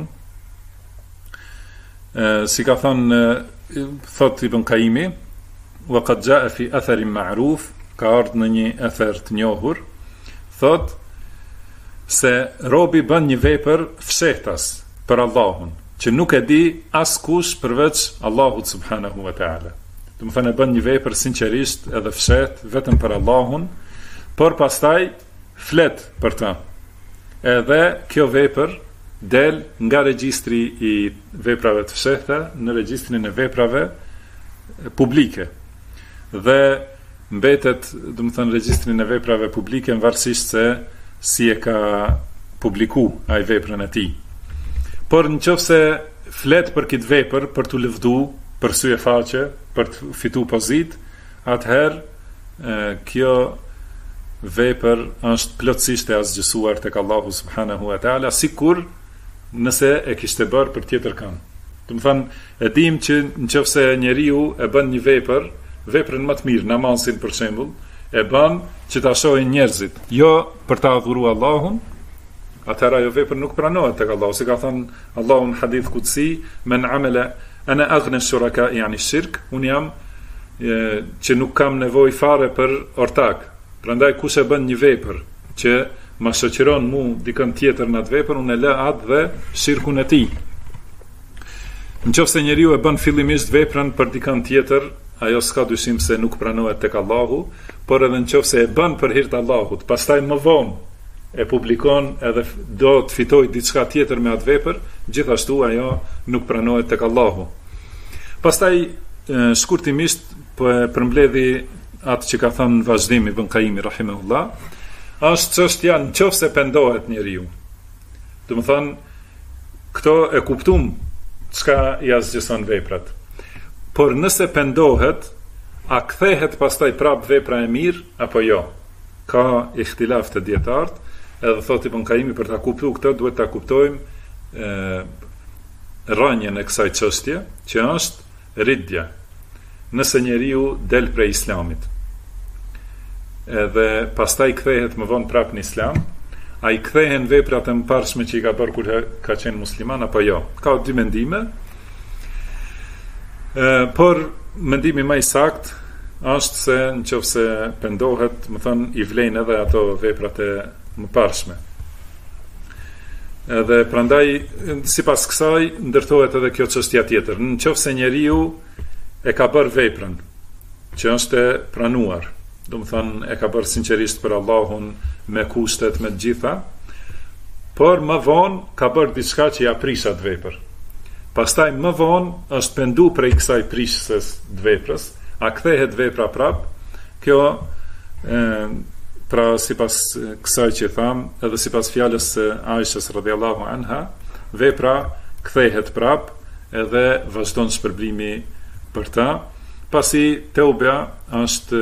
[SPEAKER 2] Si ka thënë thot Ibn Qayyimi, wa qad jaa fi atharin ma'ruf, ka ardhur në një ether të njohur, thot se robi bën një vepër fshehtas për Allahun, që nuk e di askush përveç Allahut subhanahu wa ta'ala. Do të thënë e bën një vepër sinqerisht edhe fshet vetëm për Allahun, por pastaj flet për ta. Edhe kjo vepër del nga regjistri i veprave të fshehta në regjistrin e veprave publike. Dhe mbetet, do të thënë, regjistrin e veprave publike varësisht se si e ka publiku ai veprën e tij. Por nëse flet për këtë vepër për t'u lëvdu, për sy e faqe, për të fitu pozit, atëherë kjo vepër është plotësisht e asgjësuar tek Allahu subhanahu wa taala, sikur nëse e kishte bërë për tjetër kënd. Do të thënë, e dim që nëse njeriu e bën një vepër, veprën më të mirë, namazin për shembull, e bën që ta shohin njerëzit, jo për ta adhuruar Allahun, atëra ajo vepër nuk pranohet tek Allahu. Si ka thënë Allahu në hadith qudsi, men amela ana aghna shuraka yani shirk, un jam që nuk kam nevojë fare për ortak. Prandaj kush e bën një vepër që ma shoqëron mu dikën tjetër në atë vepër, unë e lë atë dhe shirkun e tij. Nëse njeriu e bën fillimisht veprën për dikën tjetër, ajo s'ka dyshim se nuk pranohet tek Allahu, por edhe nëse e bën për hir të Allahut, pastaj më vonë e publikon edhe do të fitoj diçka tjetër me atë vepër, gjithashtu ajo nuk pranohet tek Allahu. Pastaj shkurtimisht po e përmbledhi atë që ka thënë në vazhdim Ibn Qayyimi rahimahullah, është çështja nëse pendohet njeriu. Do të thënë, këto e kuptum çka i asgjëson veprat. Por nëse pendohet, a kthehet pastaj prap vepra e mirë apo jo? Ka ihtilaf të dietarët, edhe thot Ibn Qayyimi për ta kuptuar këtë duhet ta kuptojmë rënien e kësaj çështje, që është ridja. Nëse njeriu del prej islamit, edhe pastaj kthehet më vonë prapë në islam, ai kthehen veprat e mëparshme që i ka bërë kur ka qenë musliman apo jo. Ka dy mendime. Por mendimi më i saktë është se nëse pendohet, më thënë, i vlen edhe ato veprat e mëparshme. Edhe prandaj sipas kësaj ndërtohet edhe kjo çështja tjetër. Nëse njeriu e ka bërë veprën që është e pranuar, do të thënë e ka bërë sinqerisht për Allahun, me kushtet, me të gjitha, por më vonë ka bërë diçka që ja prish atë vepër. Pastaj më vonë është pendu prej kësaj prishjes të veprës, a kthehet vepra prap? Kjo pra sipas kësaj që tham, edhe sipas fjalës së Aishës radhiyallahu anha, vepra kthehet prap edhe vazhdon shpërblimi për ta, pasi teubja është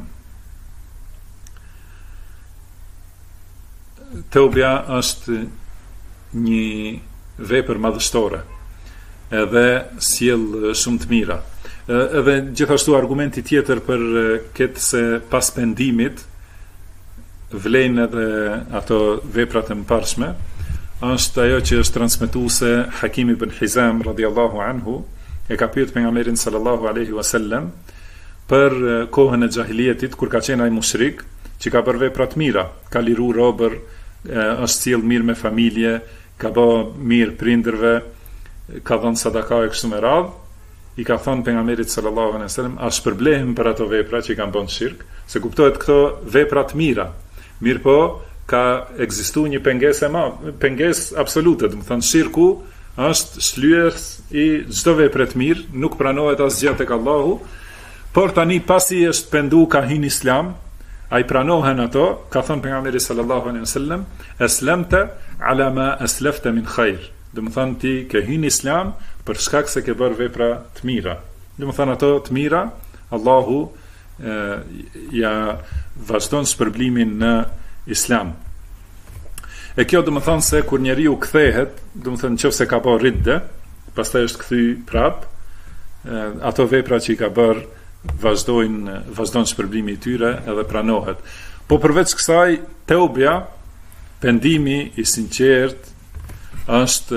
[SPEAKER 2] një vepër madhështore, edhe sjell shumë të mira. Edhe gjithashtu argumenti tjetër për këtë se pas pendimit vlen edhe ato veprat e mëparshme, është ajo që është transmetuar se Hakim ibn Hizam radhiyallahu anhu e ka pyet pejgamberin sallallahu alaihi wasallam për kohën e xahilietit, kur ka qenë ai mushrik, që ka bërë vepra të mira, ka liru robër, është sjell mirë me familje, ka bë mirë prindërve, ka dhënë sadaka e kështu me radhë, i ka thënë pejgamberit sallallahu alaihi wasallam, a shpërblehem për ato vepra që i kanë bën shirk, se kuptohet këto vepra të mira. Mirë po, ka ekzistuar një pengesë absolute, do të thënë shirku është shlyerës i çdo vepre të mirë, nuk pranohet asgjë tek Allahu, por tani pasi është pendu ka hyrë në islam, ai pranohen ato, ka thënë pejgamberi sallallahu alaihi wasallam, aslamta ala ma aslafta min khair. Do të thënë ti ke hyrë në islam për shkak se ke bërë vepra të mira. Do të thënë ato të mira, Allahu ja vazhdon shpërblimin në islam. E kjo do të thënë se kur njeriu kthehet, do të thënë nëse ka bërë ridde, pastaj është kthy prap, ato vepra që i ka bërë vazhdon shpërblimi i tyre edhe pranohet. Po përveç kësaj, teubja, pendimi i sinqert, është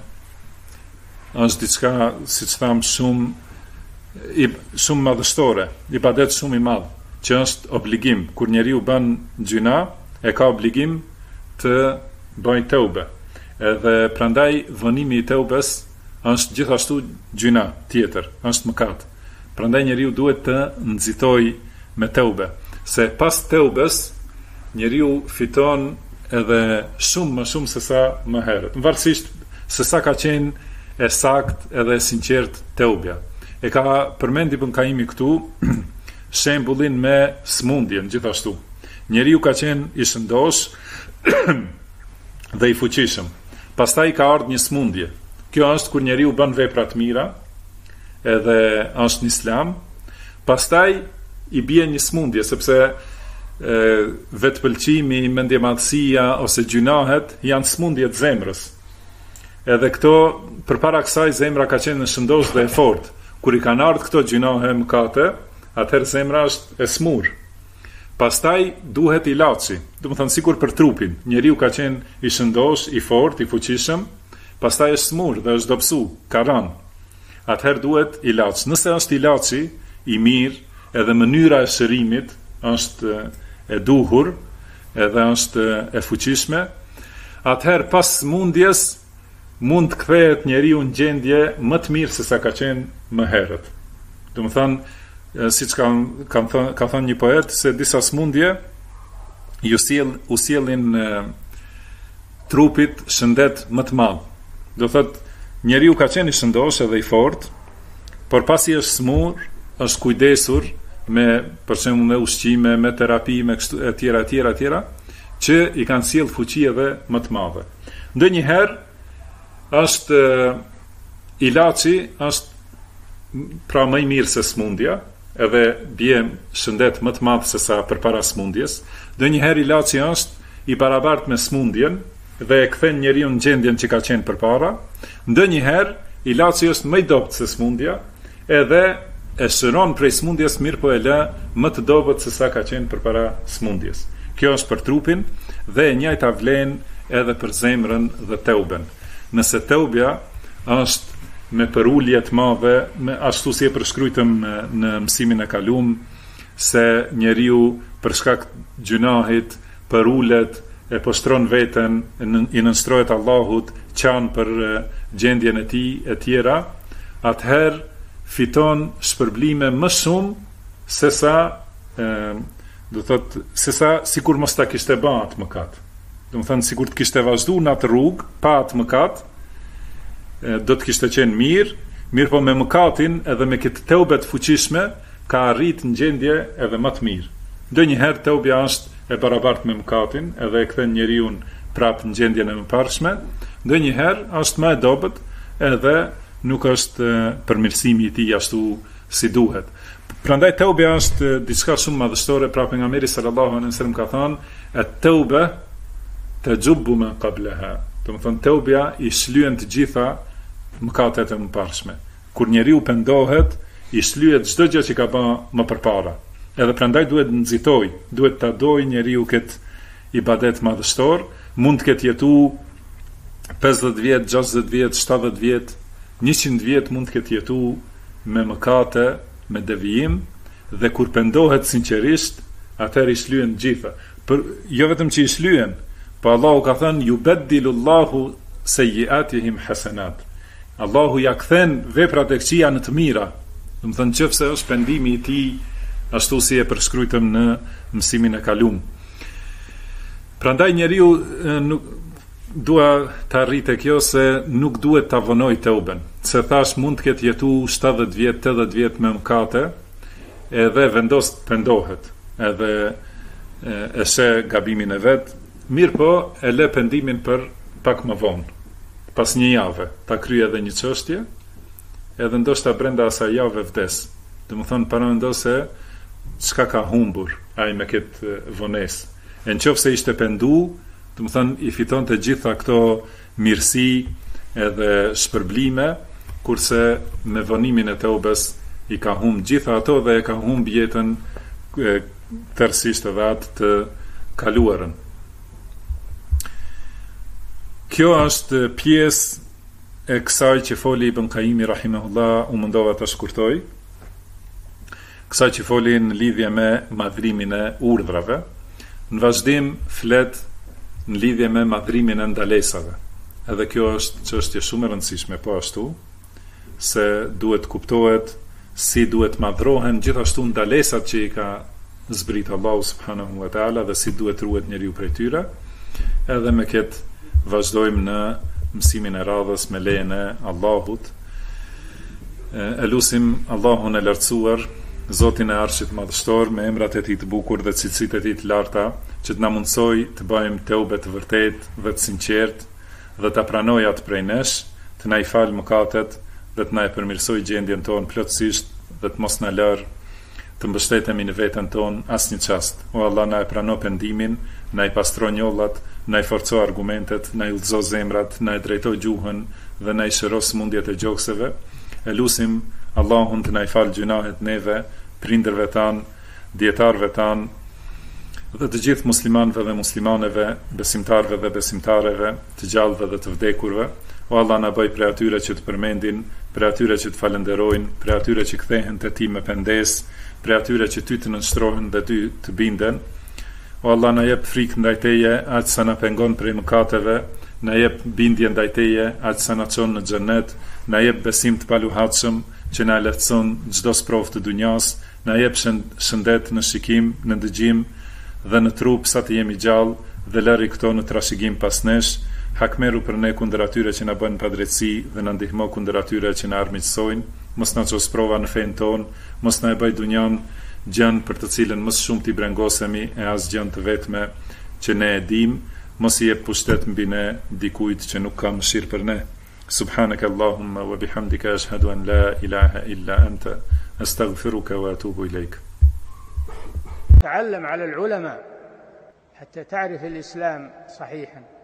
[SPEAKER 2] diçka, siç tham, shumë madhështore, ibadet shumë i madh, që është obligim. Kur njeriu bën gjuna, e ka obligim të bëjë teube. Edhe prandaj vënimi i teubes është gjithashtu gjuna tjetër, është mëkat. Prandaj njeriu duhet të nxitoj me teube, se pas teubes njeriu fiton edhe shumë më shumë se sa më herët, varësisht se sa ka qenë e sakt edhe e sinqert teubja. E ka përmend Ibn Kaimi këtu shembullin me smundjen gjithashtu. Njeriu ka qenë i shëndosh dhe i fuqishëm. Pastaj ka ardhur një smundje. Kjo është kur njeriu bën vepra të mira, edhe është në islam, pastaj i bie një smundje, sepse vetëpëlqimi, mendjemadhësia ose gjunahet janë smundje të zemrës. Edhe këto, përpara kësaj, zemra ka qenë në shëndosh dhe e fortë. Kur i kanë ardhur këto gjunahe mëkate, atëherë zemra është e smur. Pastaj duhet ilaçi, do të thënë sikur për trupin. Njeriu ka qenë i shëndosh, i fortë, i fuqishëm, pastaj është smur dhe është dobësu, ka rënë. Atëherë duhet ilaç. Nëse është ilaçi i mirë, edhe mënyra e shërimit është e duhur, edhe është e fuqishme, atëherë pas smundjes mund të kthehet njeriu në gjendje më të mirë se sa ka qenë më herët. Do të thënë, siç ka thënë një poet, se disa smundje u sjellin trupit shëndet më të madh. Do thotë, njeriu ka qenë i shëndosh edhe i fortë, por pasi është smur, është kujdesur me, për shembull, me ushqime, me terapi, me e tjera, që i kanë sjell fuqi edhe më të madhe. Ndonjëherë është ilaçi është pra më i mirë se smundja, edhe bie shëndet më të madh se sa përpara smundjes. Ndonjëherë ilaçi është i barabartë me smundjen dhe e kthen njeriu në gjendjen që ka qenë përpara. Ndonjëherë ilaçi është më i dobët se smundja, edhe e shëron prej smundjes, mirë po e lë më të dobët se sa ka qenë përpara smundjes. Kjo është për trupin dhe e njëjta vlen edhe për zemrën dhe teuben. Nëse teubja është me përulje të madhe, ashtu si e përshkruajtëm në mësimin e kaluam, se njeriu për shkak gjunahit përulet, e poshtron veten, i nënshtrohet Allahut, qanë për gjendjen e tij e tjera, atëherë fiton shpërblime më shumë se sa sikur mos ta kishte bërë atë mëkat. Do të thënë sikur të kishte vazhduar në atë rrugë pa atë mëkat, do të kishte qenë mirë po me mëkatin edhe me këtë teube të fuqishme ka arrit në gjendje edhe më të mirë. Ndonjëherë teubja është e barabartë me mëkatin edhe e kthen njeriu prapë në gjendjen e mëparshme, ndonjëherë është më e dobët edhe nuk është përmirësimi i tij ashtu si duhet. Prandaj teubja është diçka shumë madhështore, pra pejgamberi sallallahu alaihi wasallam ka thënë, at-tauba tajubbu ma qablaha. Do të thonë teubja i shlyen të gjitha mëkatet e mëparshme. Kur njeriu pendohet, i shlyhet çdo gjë që ka bërë më përpara. Edhe prandaj duhet nxitoj, duhet ta dojë njeriu këtë ibadet madhështor, mund të ketë jetu 50 vjet, 60 vjet, 70 vjet, 100 vjet mund të ketë jetu me mëkate, me devijim, dhe kur pendohet sinqerisht, atëherë i shlyen gjitha. Jo vetëm që i shlyen, po Allahu ka thënë yubaddilullahu sayyi'atihim hasanat. Allahu ja kthen veprat e këqija në të mira. Do të thënë nëse është pendimi i tij ashtu si e përshkruajtëm në mësimin e kaluam. Prandaj njeriu nuk dua të arrite kjo se nuk duhet ta vonoj teuben. Se thash mund të ketë jetu 70 vjet, 80 vjet me mëkate, edhe vendos të pendohet, edhe e sheh gabimin e vet, mirë po e lë pendimin për pak më vonë. Pas një jave, ta kryej edhe një çështje, edhe ndoshta brenda asaj jave vdes. Domethënë para mendos se çka ka humbur ai me këtë vonesë. E nëse ishte pendu, domethënë i fiton të gjitha këto mirësi edhe shpërblime, kurse me vonimin e teubes i ka humb gjitha ato dhe e ka humb jetën tërësisht edhe atë të kaluarën. Kjo është pjesë e kësaj që foli Ibn Qayyimi rahimahullah, u mundova ta shkurtoj. Kësaj që foli në lidhje me madhrimin e urdhrave. Në vazhdim flet në lidhje me madhrimin e ndalesave. Edhe kjo është çështje shumë e rëndësishme, po ashtu se duhet kuptohet si duhet madhrohen gjithashtu ndalesat që i ka zbrit Allahu subhanahu wa taala dhe si duhet ruhet njeriu prej tyre. Edhe me këtë vazhdojmë në mësimin e radhës me lejen e Allahut. E lusim Allahun e lartësuar, Zotin e Arshit madhështor, me emrat e tij të bukur dhe cilësitë e tij të larta, që të na mundsoj të bëjmë teube të vërtet dhe të sinqert, dhe ta pranojë atë prej nesh, të na i fal mëkatet dhe të na e përmirësoj gjendjen tonë plotësisht dhe të mos na lër të mbështetemi në veten tonë asnjë çast. O Allah, na e prano pendimin, na i pastro njollat, na i forco argumentet, na i udhëzo zemrat, na i drejto gjuhën dhe na i shëro smundjet e gjokseve. E lusim Allahun të na i fal gjunahet neve, prindërve tan, dietarëve tan dhe të gjithë muslimanëve dhe muslimaneve, besimtarëve dhe besimtareve, të gjallëve dhe të vdekurve. O Allah, na bëj prej atyre që të përmendin, prej atyre që të falenderojnë, prej atyre që kthehen te ti me pendes, prej atyre që ty të nënshtrohen dhe ty të binden. O Allah, na jep frikë ndaj teje, aq sa na pengon prej mëkateve, na jep bindje ndaj teje, aq sa na çon në xhenet, na jep besim të paluhatshëm që na lehtëson çdo sprovë të dunjas, na jep shëndet në shikim, në dëgjim dhe në trup sa të jemi gjallë dhe lëri këto në trashëgim pas nesh. Hakmeru për ne kundër atyre që na bën padrejtësi dhe na ndihmo kundër atyre që na armiqsojnë. Mos na ços prova në fen ton, mos na e bëj dunjan gjën për të cilën më shumë t'i brengosemi e as gjën të vetme që ne e dim, mos i jep pushtet mbi ne dikujt që nuk ka mëshirë për ne. Subhanaka Allahumma wa bihamdika ashhadu an la ilaha illa anta astaghfiruka wa atubu ilayk.
[SPEAKER 1] تعلم على العلماء حتى تعرف الإسلام صحيحا.